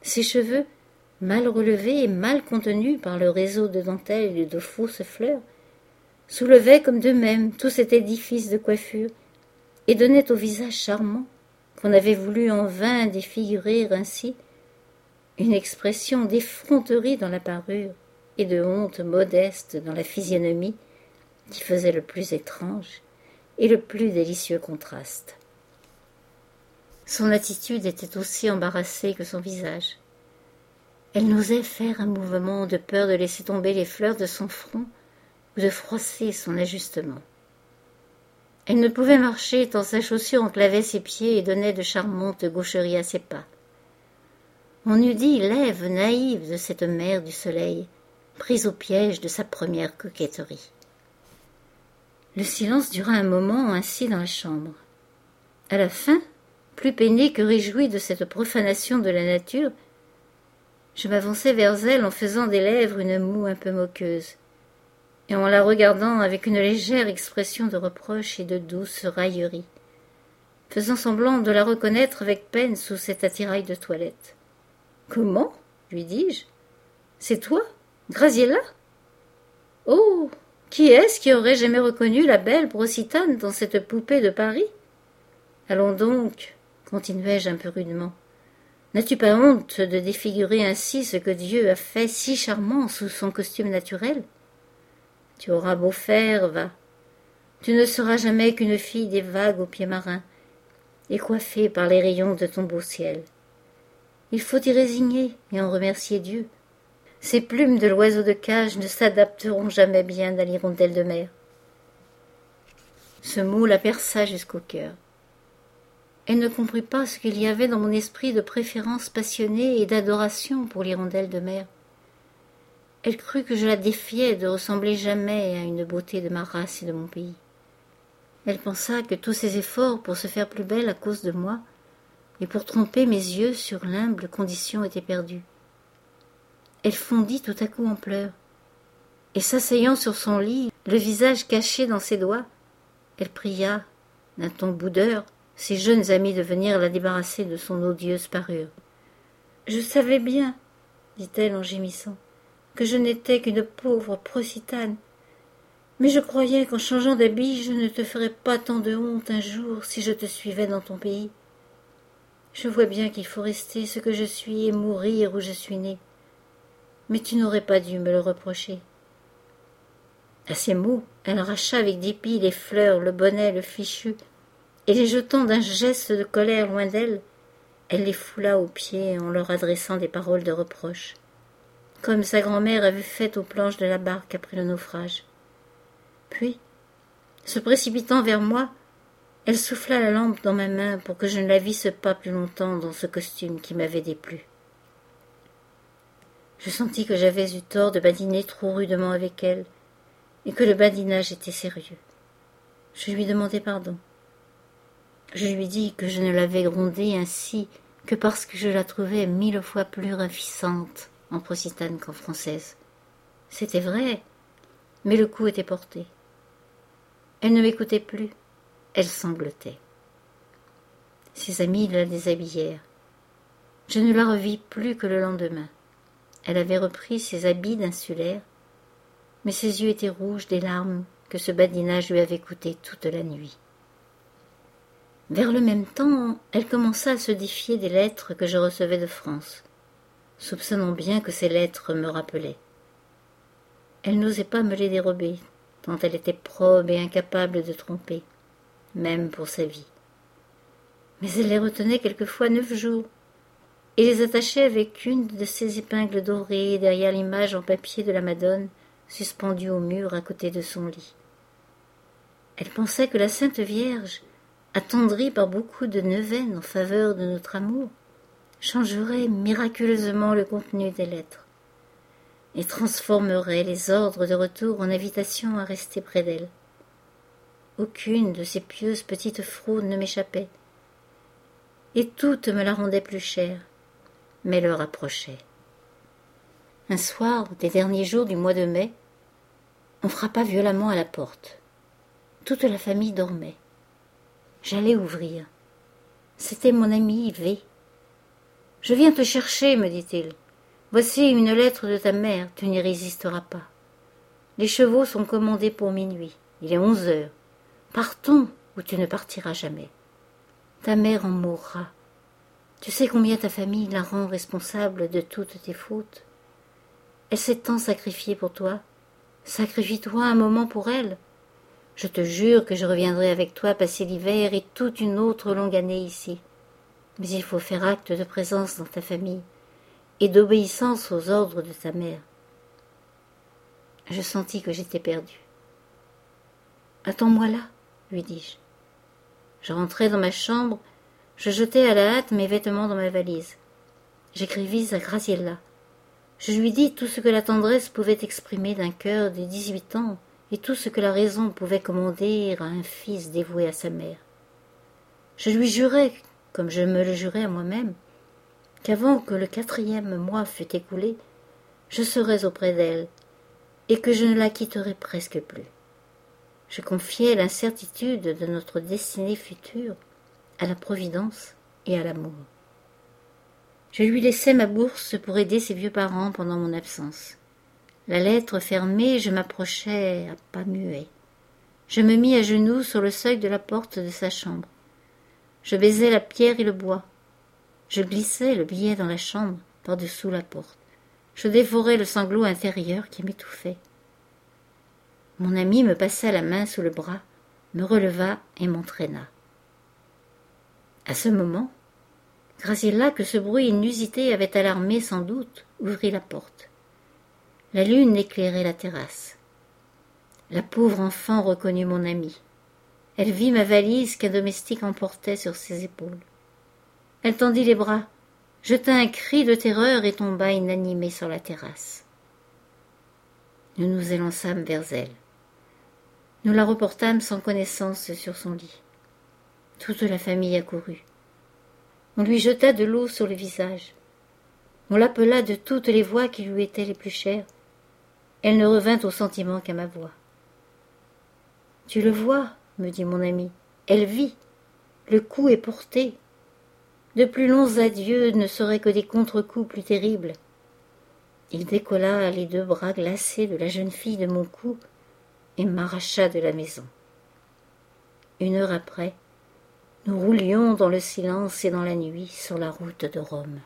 Ses cheveux, mal relevés et mal contenus par le réseau de dentelles et de fausses fleurs, soulevaient comme d'eux-mêmes tout cet édifice de coiffure et donnaient au visage charmant, qu'on avait voulu en vain défigurer ainsi, une expression d'effronterie dans la parure et de honte modeste dans la physionomie qui faisait le plus étrange et le plus délicieux contraste. Son attitude était aussi embarrassée que son visage. Elle n'osait faire un mouvement de peur de laisser tomber les fleurs de son front ou de froisser son ajustement. Elle ne pouvait marcher tant sa chaussure enclavait ses pieds et donnait de charmantes gaucheries à ses pas. On eût dit l'Ève naïve de cette mère du soleil, prise au piège de sa première coquetterie. Le silence dura un moment ainsi dans la chambre. À la fin, plus peinée que réjouie de cette profanation de la nature, je m'avançai vers elle en faisant des lèvres une moue un peu moqueuse, et en la regardant avec une légère expression de reproche et de douce raillerie, faisant semblant de la reconnaître avec peine sous cet attirail de toilette. « Comment ?» lui dis-je. « C'est toi, Graziella ? Oh, qui est-ce qui aurait jamais reconnu la belle Procitane dans cette poupée de Paris ? Allons donc, continuai-je un peu rudement. N'as-tu pas honte de défigurer ainsi ce que Dieu a fait si charmant sous son costume naturel ? Tu auras beau faire, va. Tu ne seras jamais qu'une fille des vagues aux pieds marins, et coiffée par les rayons de ton beau ciel. Il faut t'y résigner et en remercier Dieu. Ces plumes de l'oiseau de cage ne s'adapteront jamais bien à l'hirondelle de mer. Ce mot la perça jusqu'au cœur. Elle ne comprit pas ce qu'il y avait dans mon esprit de préférence passionnée et d'adoration pour l'hirondelle de mer. Elle crut que je la défiais de ressembler jamais à une beauté de ma race et de mon pays. Elle pensa que tous ses efforts pour se faire plus belle à cause de moi et pour tromper mes yeux sur l'humble condition étaient perdus. Elle fondit tout à coup en pleurs, et s'asseyant sur son lit, le visage caché dans ses doigts, elle pria, d'un ton boudeur, ses jeunes amis de venir la débarrasser de son odieuse parure. « Je savais bien, dit-elle en gémissant, que je n'étais qu'une pauvre Procitane, mais je croyais qu'en changeant d'habit, je ne te ferais pas tant de honte un jour si je te suivais dans ton pays. Je vois bien qu'il faut rester ce que je suis et mourir où je suis née, mais tu n'aurais pas dû me le reprocher. » À ces mots, elle arracha avec dépit les fleurs, le bonnet, le fichu, et les jetant d'un geste de colère loin d'elle, elle les foula aux pieds en leur adressant des paroles de reproche, comme sa grand-mère avait fait aux planches de la barque après le naufrage. Puis, se précipitant vers moi, elle souffla la lampe dans ma main pour que je ne la visse pas plus longtemps dans ce costume qui m'avait déplu. Je sentis que j'avais eu tort de badiner trop rudement avec elle, et que le badinage était sérieux. Je lui demandai pardon. Je lui dis que je ne l'avais grondée ainsi que parce que je la trouvais mille fois plus ravissante en Procitane qu'en française. C'était vrai, mais le coup était porté. Elle ne m'écoutait plus, elle sanglotait. Ses amis la déshabillèrent. Je ne la revis plus que le lendemain. Elle avait repris ses habits d'insulaire, mais ses yeux étaient rouges des larmes que ce badinage lui avait coûté toute la nuit. Vers le même temps, elle commença à se défier des lettres que je recevais de France, soupçonnant bien que ces lettres me rappelaient. Elle n'osait pas me les dérober, tant elle était probe et incapable de tromper, même pour sa vie. Mais elle les retenait quelquefois neuf jours, et les attachait avec une de ses épingles dorées derrière l'image en papier de la Madone suspendue au mur à côté de son lit. Elle pensait que la Sainte Vierge, attendrie par beaucoup de neuvaines en faveur de notre amour, changerait miraculeusement le contenu des lettres et transformerait les ordres de retour en invitations à rester près d'elle. Aucune de ces pieuses petites fraudes ne m'échappait, et toutes me la rendaient plus chère, mais l'heure approchait. Un soir des derniers jours du mois de mai, on frappa violemment à la porte. Toute la famille dormait. J'allais ouvrir. C'était mon ami V. Je viens te chercher, me dit-il. Voici une lettre de ta mère, tu n'y résisteras pas. Les chevaux sont commandés pour minuit. Il est onze heures. Partons ou tu ne partiras jamais. Ta mère en mourra. Tu sais combien ta famille la rend responsable de toutes tes fautes. Elle s'est tant sacrifiée pour toi. Sacrifie-toi un moment pour elle. Je te jure que je reviendrai avec toi passer l'hiver et toute une autre longue année ici. Mais il faut faire acte de présence dans ta famille et d'obéissance aux ordres de ta mère. Je sentis que j'étais perdue. Attends-moi là, lui dis-je. Je rentrai dans ma chambre, je jetai à la hâte mes vêtements dans ma valise. J'écrivis à Graciella. Je lui dis tout ce que la tendresse pouvait exprimer d'un cœur de dix-huit ans et tout ce que la raison pouvait commander à un fils dévoué à sa mère. Je lui jurai, comme je me le jurais à moi-même, qu'avant que le quatrième mois fût écoulé, je serais auprès d'elle et que je ne la quitterais presque plus. Je confiai l'incertitude de notre destinée future à la providence et à l'amour. Je lui laissai ma bourse pour aider ses vieux parents pendant mon absence. La lettre fermée, je m'approchai à pas muets. Je me mis à genoux sur le seuil de la porte de sa chambre. Je baisai la pierre et le bois. Je glissai le billet dans la chambre, par-dessous la porte. Je dévorai le sanglot intérieur qui m'étouffait. Mon ami me passa la main sous le bras, me releva et m'entraîna. À ce moment, Graciella, que ce bruit inusité avait alarmé sans doute, ouvrit la porte. La lune éclairait la terrasse. La pauvre enfant reconnut mon ami. Elle vit ma valise qu'un domestique emportait sur ses épaules. Elle tendit les bras, jeta un cri de terreur et tomba inanimée sur la terrasse. Nous nous élançâmes vers elle. Nous la reportâmes sans connaissance sur son lit. Toute la famille accourut. On lui jeta de l'eau sur le visage. On l'appela de toutes les voix qui lui étaient les plus chères. Elle ne revint au sentiment qu'à ma voix. « Tu le vois, me dit mon ami, elle vit. Le coup est porté. De plus longs adieux ne seraient que des contre-coups plus terribles. » Il décolla les deux bras glacés de la jeune fille de mon cou et m'arracha de la maison. Une heure après, nous roulions dans le silence et dans la nuit sur la route de Rome.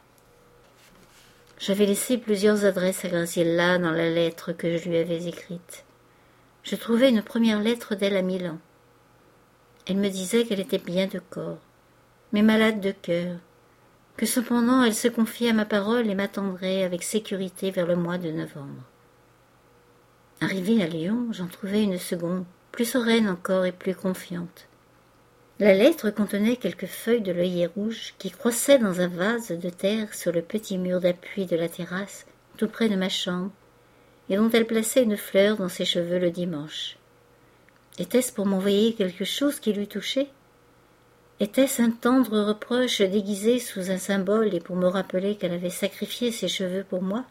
J'avais laissé plusieurs adresses à Graciella dans la lettre que je lui avais écrite. Je trouvai une première lettre d'elle à Milan. Elle me disait qu'elle était bien de corps, mais malade de cœur, que cependant elle se confiait à ma parole et m'attendrait avec sécurité vers le mois de novembre. Arrivée à Lyon, j'en trouvai une seconde, plus sereine encore et plus confiante. La lettre contenait quelques feuilles de l'œillet rouge qui croissaient dans un vase de terre sur le petit mur d'appui de la terrasse, tout près de ma chambre, et dont elle plaçait une fleur dans ses cheveux le dimanche. Était-ce pour m'envoyer quelque chose qui lui touchait? Était-ce un tendre reproche déguisé sous un symbole et pour me rappeler qu'elle avait sacrifié ses cheveux pour moi?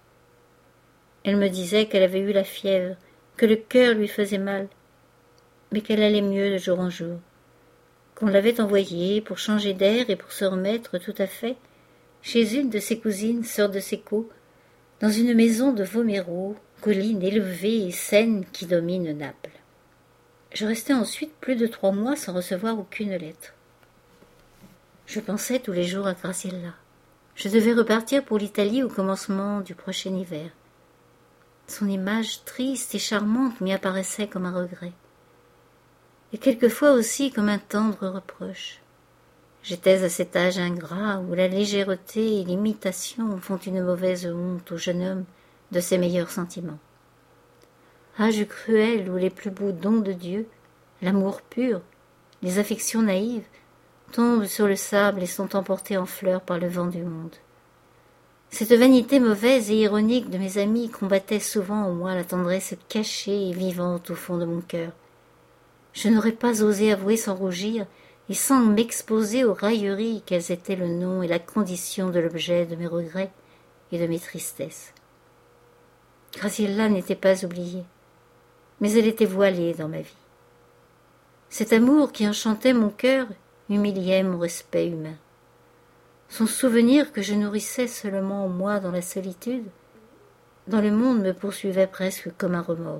Elle me disait qu'elle avait eu la fièvre, que le cœur lui faisait mal, mais qu'elle allait mieux de jour en jour, qu'on l'avait envoyée pour changer d'air et pour se remettre tout à fait chez une de ses cousines, sœur de Secco, dans une maison de Vomero, colline élevée et saine qui domine Naples. Je restai ensuite plus de trois mois sans recevoir aucune lettre. Je pensais tous les jours à Graciella. Je devais repartir pour l'Italie au commencement du prochain hiver. Son image triste et charmante m'y apparaissait comme un regret, et quelquefois aussi comme un tendre reproche. J'étais à cet âge ingrat où la légèreté et l'imitation font une mauvaise honte au jeune homme de ses meilleurs sentiments. Âge cruel où les plus beaux dons de Dieu, l'amour pur, les affections naïves, tombent sur le sable et sont emportés en fleurs par le vent du monde. Cette vanité mauvaise et ironique de mes amis combattait souvent en moi la tendresse cachée et vivante au fond de mon cœur. Je n'aurais pas osé avouer sans rougir et sans m'exposer aux railleries qu'elles étaient le nom et la condition de l'objet de mes regrets et de mes tristesses. Graciella n'était pas oubliée, mais elle était voilée dans ma vie. Cet amour qui enchantait mon cœur humiliait mon respect humain. son souvenir que je nourrissais seulement moi dans la solitude, dans le monde me poursuivait presque comme un remords.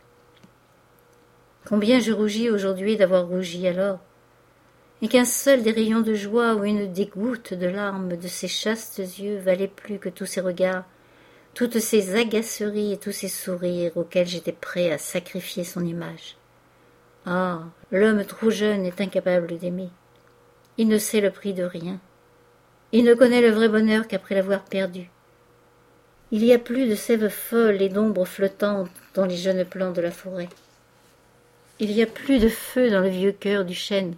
Combien je rougis aujourd'hui d'avoir rougi alors, et qu'un seul des rayons de joie ou une des gouttes de larmes de ses chastes yeux valait plus que tous ces regards, toutes ces agaceries et tous ces sourires auxquels j'étais prêt à sacrifier son image. Ah, l'homme trop jeune est incapable d'aimer. Il ne sait le prix de rien. Il ne connaît le vrai bonheur qu'après l'avoir perdu. Il y a plus de sève folle et d'ombre flottante dans les jeunes plants de la forêt. Il y a plus de feu dans le vieux cœur du chêne.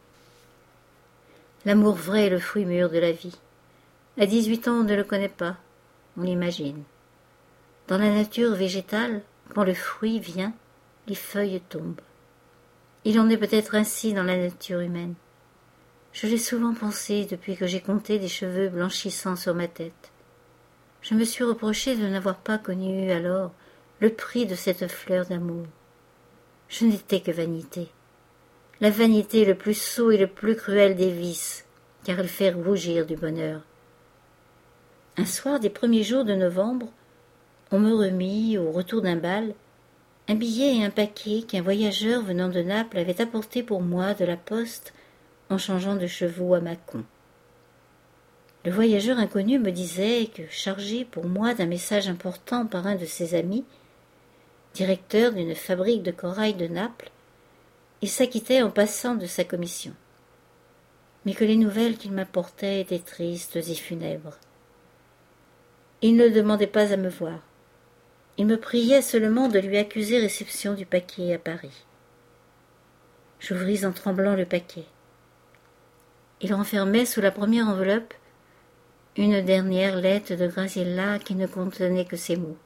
L'amour vrai est le fruit mûr de la vie. À dix-huit ans, on ne le connaît pas, on l'imagine. Dans la nature végétale, quand le fruit vient, les feuilles tombent. Il en est peut-être ainsi dans la nature humaine. Je l'ai souvent pensé depuis que j'ai compté des cheveux blanchissants sur ma tête. Je me suis reproché de n'avoir pas connu alors le prix de cette fleur d'amour. Je n'étais que vanité. La vanité est le plus sot et le plus cruel des vices, car elle fait rougir du bonheur. Un soir des premiers jours de novembre, on me remit, au retour d'un bal, un billet et un paquet qu'un voyageur venant de Naples avait apporté pour moi de la poste en changeant de chevaux à Mâcon. Le voyageur inconnu me disait que, chargé pour moi d'un message important par un de ses amis, directeur d'une fabrique de corail de Naples, il s'acquittait en passant de sa commission, mais que les nouvelles qu'il m'apportait étaient tristes et funèbres. Il ne demandait pas à me voir. Il me priait seulement de lui accuser réception du paquet à Paris. J'ouvris en tremblant le paquet. Il renfermait sous la première enveloppe une dernière lettre de Graziella qui ne contenait que ces mots.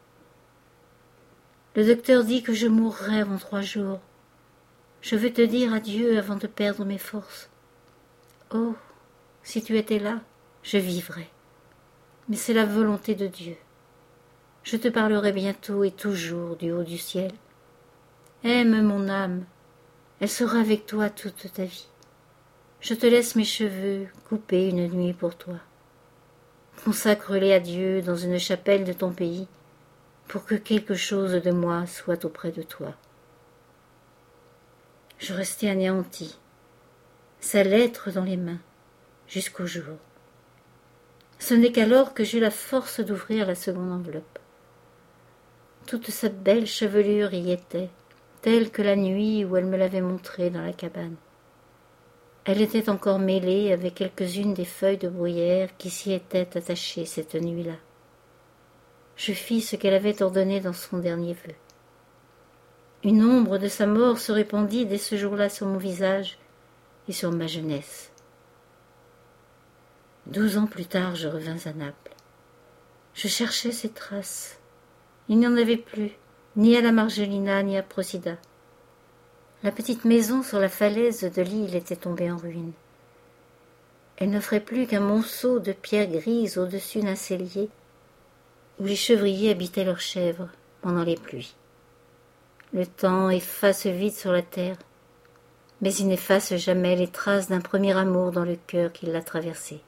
Le docteur dit que je mourrai avant trois jours. Je veux te dire adieu avant de perdre mes forces. Oh, si tu étais là, je vivrais. Mais c'est la volonté de Dieu. Je te parlerai bientôt et toujours du haut du ciel. Aime mon âme, elle sera avec toi toute ta vie. Je te laisse mes cheveux coupés une nuit pour toi. Consacre-les à Dieu dans une chapelle de ton pays, pour que quelque chose de moi soit auprès de toi. Je restai anéanti, sa lettre dans les mains, jusqu'au jour. Ce n'est qu'alors que j'eus la force d'ouvrir la seconde enveloppe. Toute sa belle chevelure y était, telle que la nuit où elle me l'avait montrée dans la cabane. Elle était encore mêlée avec quelques-unes des feuilles de bruyère qui s'y étaient attachées cette nuit-là. Je fis ce qu'elle avait ordonné dans son dernier vœu. Une ombre de sa mort se répandit dès ce jour-là sur mon visage et sur ma jeunesse. Douze ans plus tard, je revins à Naples. Je cherchais ses traces. Il n'y en avait plus, ni à la Margellina, ni à Procida. La petite maison sur la falaise de l'île était tombée en ruine. Elle n'offrait plus qu'un monceau de pierres grises au-dessus d'un cellier où les chevriers habitaient leurs chèvres pendant les pluies. Le temps efface vite sur la terre, mais il n'efface jamais les traces d'un premier amour dans le cœur qui l'a traversé.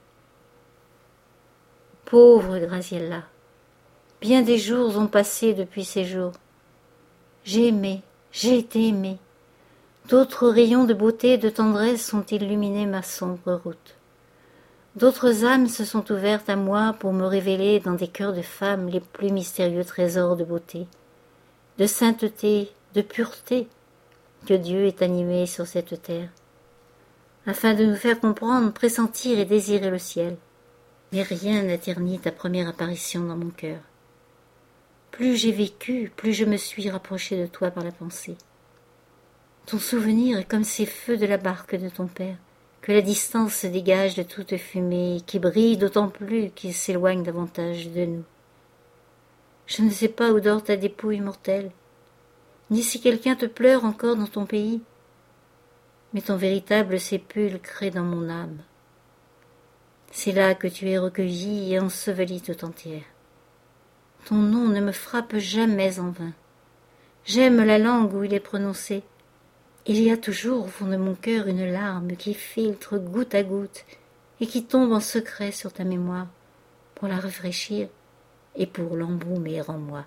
Pauvre Graziella, bien des jours ont passé depuis ces jours. J'ai aimé, j'ai été aimée. D'autres rayons de beauté et de tendresse ont illuminé ma sombre route. D'autres âmes se sont ouvertes à moi pour me révéler dans des cœurs de femmes les plus mystérieux trésors de beauté, de sainteté, de pureté que Dieu est animé sur cette terre, afin de nous faire comprendre, pressentir et désirer le ciel. Mais rien n'a terni ta première apparition dans mon cœur. Plus j'ai vécu, plus je me suis rapproché de toi par la pensée. Ton souvenir est comme ces feux de la barque de ton père, que la distance se dégage de toute fumée, qui brille d'autant plus qu'il s'éloigne davantage de nous. Je ne sais pas où dort ta dépouille mortelle, ni si quelqu'un te pleure encore dans ton pays, mais ton véritable sépulcre est dans mon âme. C'est là que tu es recueillie et ensevelie tout entière. Ton nom ne me frappe jamais en vain. J'aime la langue où il est prononcé. Il y a toujours au fond de mon cœur une larme qui filtre goutte à goutte et qui tombe en secret sur ta mémoire pour la rafraîchir et pour l'embaumer en moi.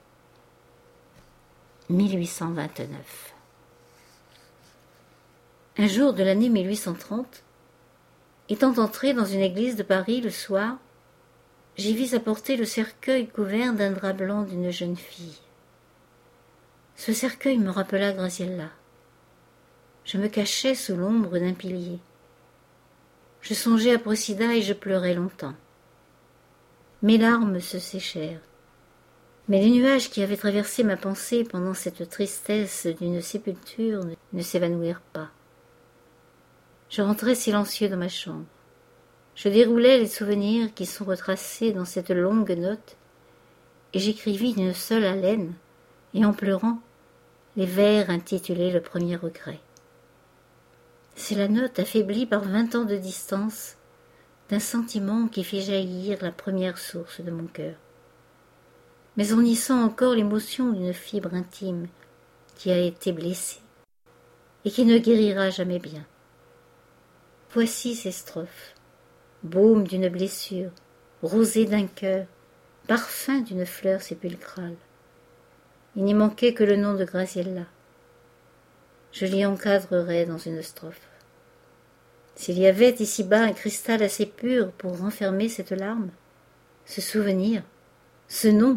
mille huit cent vingt-neuf. Un jour de l'année mille huit cent trente, étant entré dans une église de Paris le soir, j'y vis apporter le cercueil couvert d'un drap blanc d'une jeune fille. Ce cercueil me rappela Graziella. Je me cachais sous l'ombre d'un pilier. Je songeais à Procida et je pleurais longtemps. Mes larmes se séchèrent. Mais les nuages qui avaient traversé ma pensée pendant cette tristesse d'une sépulture ne s'évanouirent pas. Je rentrai silencieux dans ma chambre. Je déroulai les souvenirs qui sont retracés dans cette longue note, et j'écrivis d'une seule haleine, et en pleurant, les vers intitulés Le premier regret. C'est la note affaiblie par vingt ans de distance d'un sentiment qui fit jaillir la première source de mon cœur. Mais on y sent encore l'émotion d'une fibre intime qui a été blessée et qui ne guérira jamais bien. Voici ces strophes, baume d'une blessure, rosée d'un cœur, parfum d'une fleur sépulcrale. Il n'y manquait que le nom de Graziella. Je l'y encadrerai dans une strophe. S'il y avait ici-bas un cristal assez pur pour renfermer cette larme, ce souvenir, ce nom,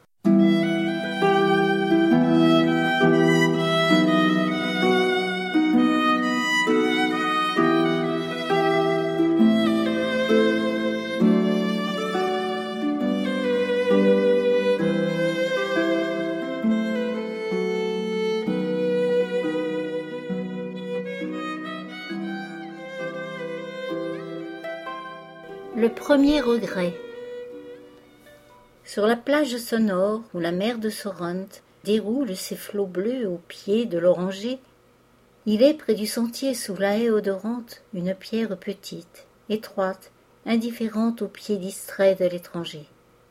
Le premier regret. Sur la plage sonore où la mer de Sorrente déroule ses flots bleus au pied de l'oranger, il est près du sentier sous la haie odorante une pierre petite, étroite, indifférente aux pieds distraits de l'étranger.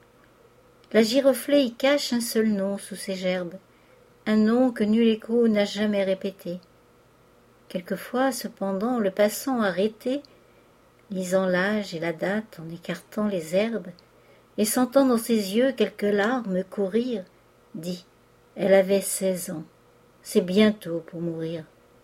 La giroflée y cache un seul nom sous ses gerbes, un nom que nul écho n'a jamais répété. Quelquefois, cependant, le passant arrêté, lisant l'âge et la date en écartant les herbes, et sentant dans ses yeux quelques larmes courir, dit « Elle avait seize ans, c'est bientôt pour mourir. »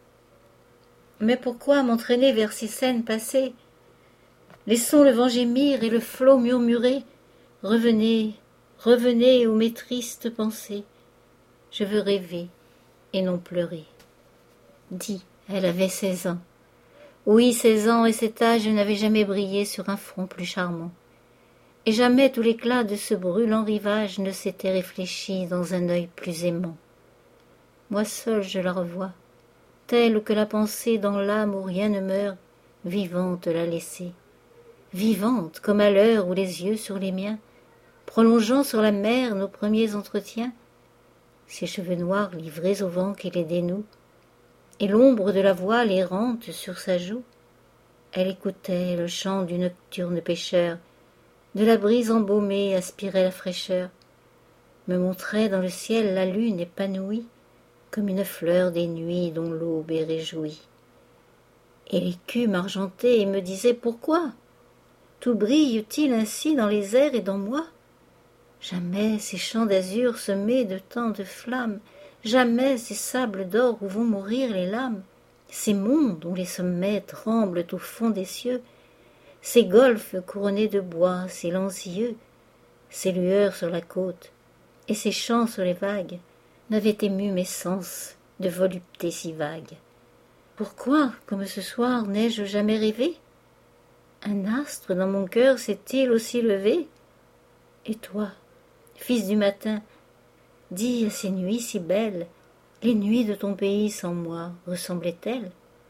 Mais pourquoi m'entraîner vers ces scènes passées? Laissons le vent gémir et le flot murmurer. Revenez, revenez aux mes tristes pensées. Je veux rêver et non pleurer. Dis, elle avait seize ans. Oui, seize ans et cet âge n'avait jamais brillé sur un front plus charmant. Et jamais tout l'éclat de ce brûlant rivage ne s'était réfléchi dans un œil plus aimant. Moi seul je la revois, telle que la pensée dans l'âme où rien ne meurt, vivante l'a laissée. Vivante comme à l'heure où les yeux sur les miens, prolongeant sur la mer nos premiers entretiens, ses cheveux noirs livrés au vent qui les dénoue, et l'ombre de la voile errante sur sa joue, elle écoutait le chant du nocturne pêcheur, de la brise embaumée aspirait la fraîcheur, me montrait dans le ciel la lune épanouie, comme une fleur des nuits dont l'aube est réjouie. Et l'écume argentée me disait pourquoi tout brille-t-il ainsi dans les airs et dans moi? Jamais ces champs d'azur semés de tant de flammes, jamais ces sables d'or où vont mourir les lames, ces mondes où les sommets tremblent au fond des cieux, ces golfes couronnés de bois, ces lancieux, ces lueurs sur la côte et ces chants sur les vagues n'avaient ému mes sens de volupté si vague. Pourquoi, comme ce soir, n'ai-je jamais rêvé? Un astre dans mon cœur s'est-il aussi levé? Et toi, fils du matin, dis à ces nuits si belles, les nuits de ton pays sans moi ressemblaient-elles?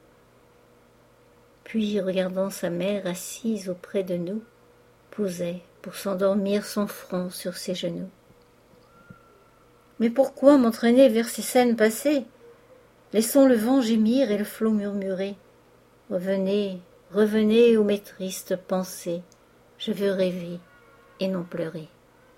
Puis, regardant sa mère assise auprès de nous, posait pour s'endormir son front sur ses genoux. Mais pourquoi m'entraîner vers ces scènes passées? Laissons le vent gémir et le flot murmurer. Revenez, revenez aux mes tristes pensées, je veux rêver et non pleurer.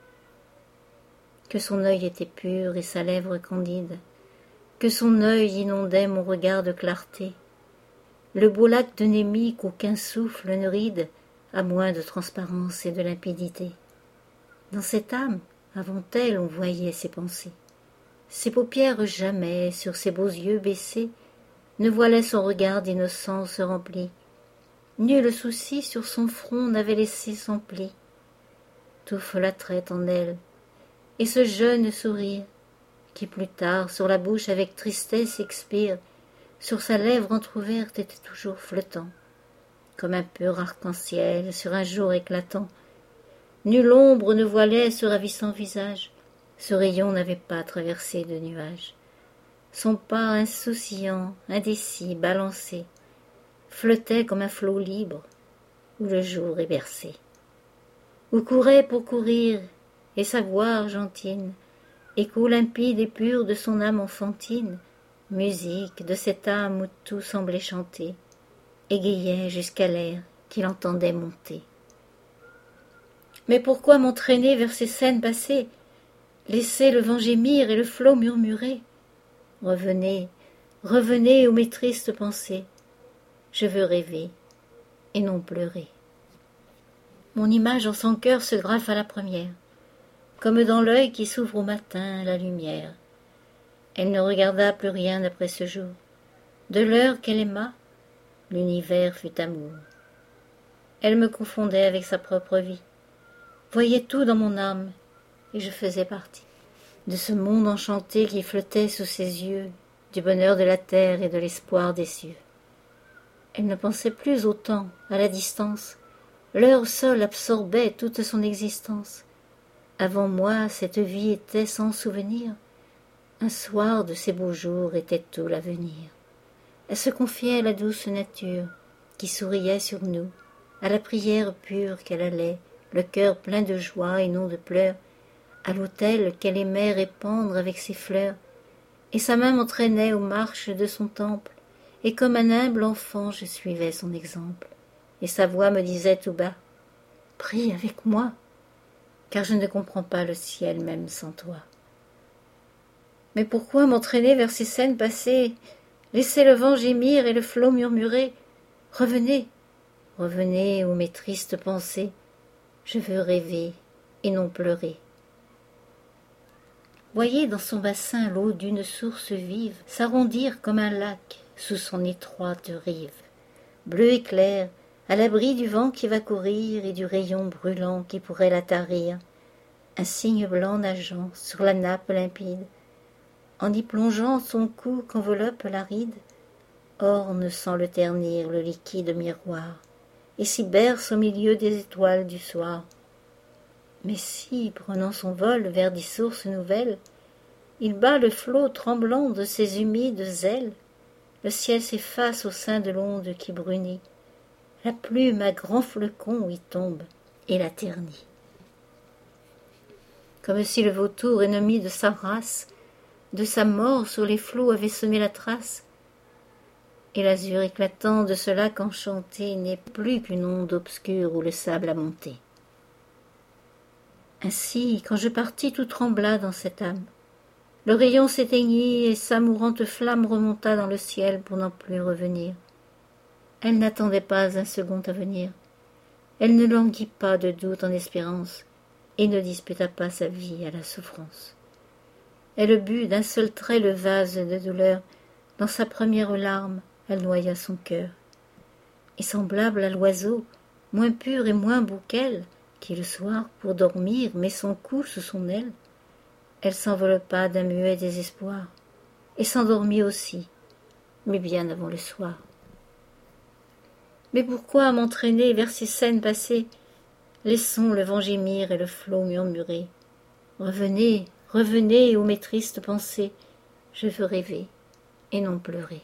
Que son œil était pur et sa lèvre candide, que son œil inondait mon regard de clarté. le beau lac de Némie qu'aucun souffle ne ride, à moins de transparence et de limpidité. Dans cette âme, avant elle, on voyait ses pensées. Ses paupières jamais, sur ses beaux yeux baissés, ne voilaient son regard d'innocence rempli. Nul souci sur son front n'avait laissé son pli. Tout folâtrait en elle, et ce jeune sourire, qui plus tard, sur la bouche avec tristesse expire, sur sa lèvre entr'ouverte était toujours flottant, comme un pur arc-en-ciel sur un jour éclatant. Nulle ombre ne voilait ce ravissant visage, ce rayon n'avait pas traversé de nuages. Son pas insouciant, indécis, balancé, flottait comme un flot libre, où le jour est bercé. Où courait pour courir, et sa voix argentine, écho limpide et pur de son âme enfantine, musique de cette âme où tout semblait chanter, égayait jusqu'à l'air qu'il entendait monter. Mais pourquoi m'entraîner vers ces scènes passées, laisser le vent gémir et le flot murmurer? Revenez, revenez aux mes tristes pensées, je veux rêver et non pleurer. Mon image en son cœur se graffe à la première, comme dans l'œil qui s'ouvre au matin la lumière. Elle ne regarda plus rien après ce jour. De l'heure qu'elle aima, l'univers fut amour. Elle me confondait avec sa propre vie, voyait tout dans mon âme, et je faisais partie de ce monde enchanté qui flottait sous ses yeux, du bonheur de la terre et de l'espoir des cieux. Elle ne pensait plus au temps, à la distance, l'heure seule absorbait toute son existence. Avant moi, cette vie était sans souvenir, un soir de ces beaux jours était tout l'avenir. Elle se confiait à la douce nature, qui souriait sur nous, à la prière pure qu'elle allait, le cœur plein de joie et non de pleurs, à l'autel qu'elle aimait répandre avec ses fleurs, et sa main m'entraînait aux marches de son temple, et comme un humble enfant je suivais son exemple, et sa voix me disait tout bas, « Prie avec moi, car je ne comprends pas le ciel même sans toi. » Mais pourquoi m'entraîner vers ces scènes passées, laisser le vent gémir et le flot murmurer, « Revenez, revenez ô mes tristes pensées, je veux rêver et non pleurer. » Voyez dans son bassin l'eau d'une source vive s'arrondir comme un lac sous son étroite rive, bleu et clair, à l'abri du vent qui va courir et du rayon brûlant qui pourrait la tarir, un cygne blanc nageant sur la nappe limpide, en y plongeant son cou qu'enveloppe l'aride, orne sans le ternir le liquide miroir, et s'y berce au milieu des étoiles du soir. Mais si, prenant son vol vers des sources nouvelles, il bat le flot tremblant de ses humides ailes, le ciel s'efface au sein de l'onde qui brunit, la plume à grands flocons y tombe et la ternit. Comme si le vautour ennemi de sa race, de sa mort sur les flots avait semé la trace, et l'azur éclatant de ce lac enchanté n'est plus qu'une onde obscure où le sable a monté. Ainsi, quand je partis, tout trembla dans cette âme. Le rayon s'éteignit et sa mourante flamme remonta dans le ciel pour n'en plus revenir. Elle n'attendait pas un second avenir. Elle ne languit pas de doute en espérance et ne disputa pas sa vie à la souffrance. Elle but d'un seul trait le vase de douleur. Dans sa première larme, elle noya son cœur. Et semblable à l'oiseau, moins pur et moins beau qu'elle, qui le soir, pour dormir, met son cou sous son aile, elle s'enveloppa d'un muet désespoir, et s'endormit aussi, mais bien avant le soir. Mais pourquoi m'entraîner vers ces scènes passées? Laissons le vent gémir et le flot murmurer. Revenez, revenez ô mes tristes pensées, je veux rêver et non pleurer.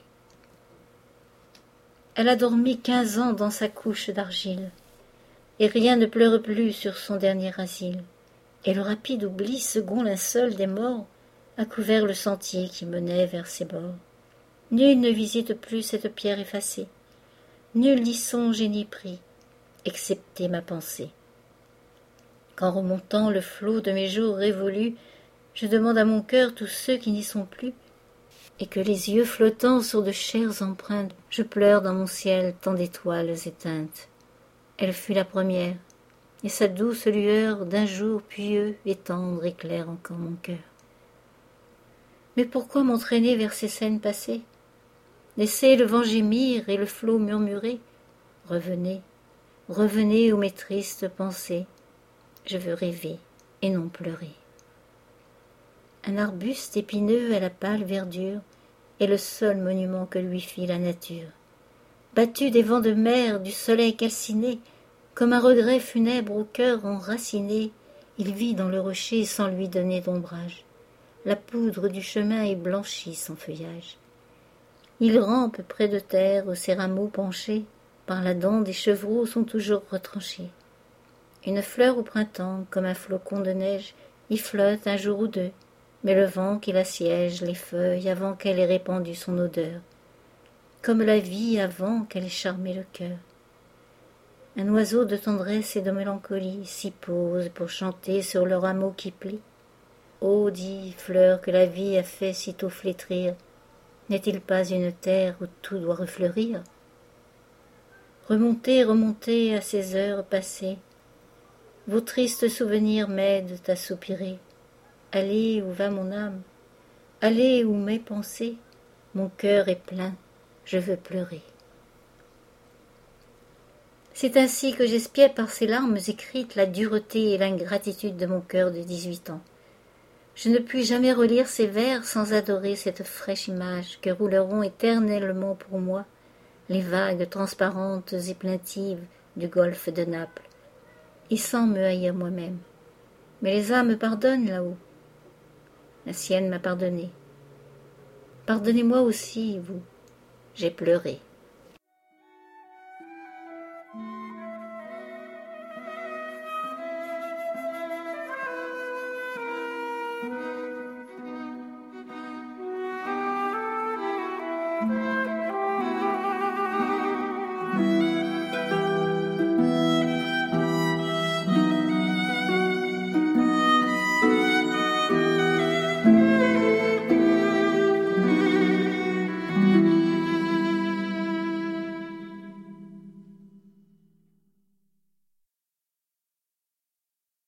Elle a dormi quinze ans dans sa couche d'argile, et rien ne pleure plus sur son dernier asile, et le rapide oubli, second linceul des morts, a couvert le sentier qui menait vers ses bords. Nul ne visite plus cette pierre effacée, nul n'y songe et n'y prie, excepté ma pensée. Qu'en remontant le flot de mes jours révolus, je demande à mon cœur tous ceux qui n'y sont plus, et que les yeux flottant sur de chères empreintes, je pleure dans mon ciel tant d'étoiles éteintes. Elle fut la première, et sa douce lueur d'un jour pieux et tendre éclaire encore mon cœur. Mais pourquoi m'entraîner vers ces scènes passées? Laisser le vent gémir et le flot murmurer? Revenez, revenez aux mes tristes pensées, je veux rêver et non pleurer. Un arbuste épineux à la pâle verdure est le seul monument que lui fit la nature. Battu des vents de mer, du soleil calciné, comme un regret funèbre au cœur enraciné, il vit dans le rocher sans lui donner d'ombrage. La poudre du chemin est blanchie sans feuillage. Il rampe près de terre où ses rameaux penchés par la dent des chevreaux sont toujours retranchés. Une fleur au printemps, comme un flocon de neige, y flotte un jour ou deux, mais le vent qui l'assiège les feuilles avant qu'elle ait répandu son odeur, comme la vie avant qu'elle ait charmé le cœur. Un oiseau de tendresse et de mélancolie s'y pose pour chanter sur le rameau qui plie. Ô dis, fleur que la vie a fait sitôt flétrir, n'est-il pas une terre où tout doit refleurir? Remontez, remontez à ces heures passées, vos tristes souvenirs m'aident à soupirer. Allez où va mon âme, allez où mes pensées, mon cœur est plein, je veux pleurer. C'est ainsi que j'espiais par ces larmes écrites la dureté et l'ingratitude de mon cœur de dix-huit ans. Je ne puis jamais relire ces vers sans adorer cette fraîche image que rouleront éternellement pour moi les vagues transparentes et plaintives du golfe de Naples, et sans me haïr moi-même. Mais les âmes pardonnent là-haut. La sienne m'a pardonné. Pardonnez-moi aussi, vous. J'ai pleuré.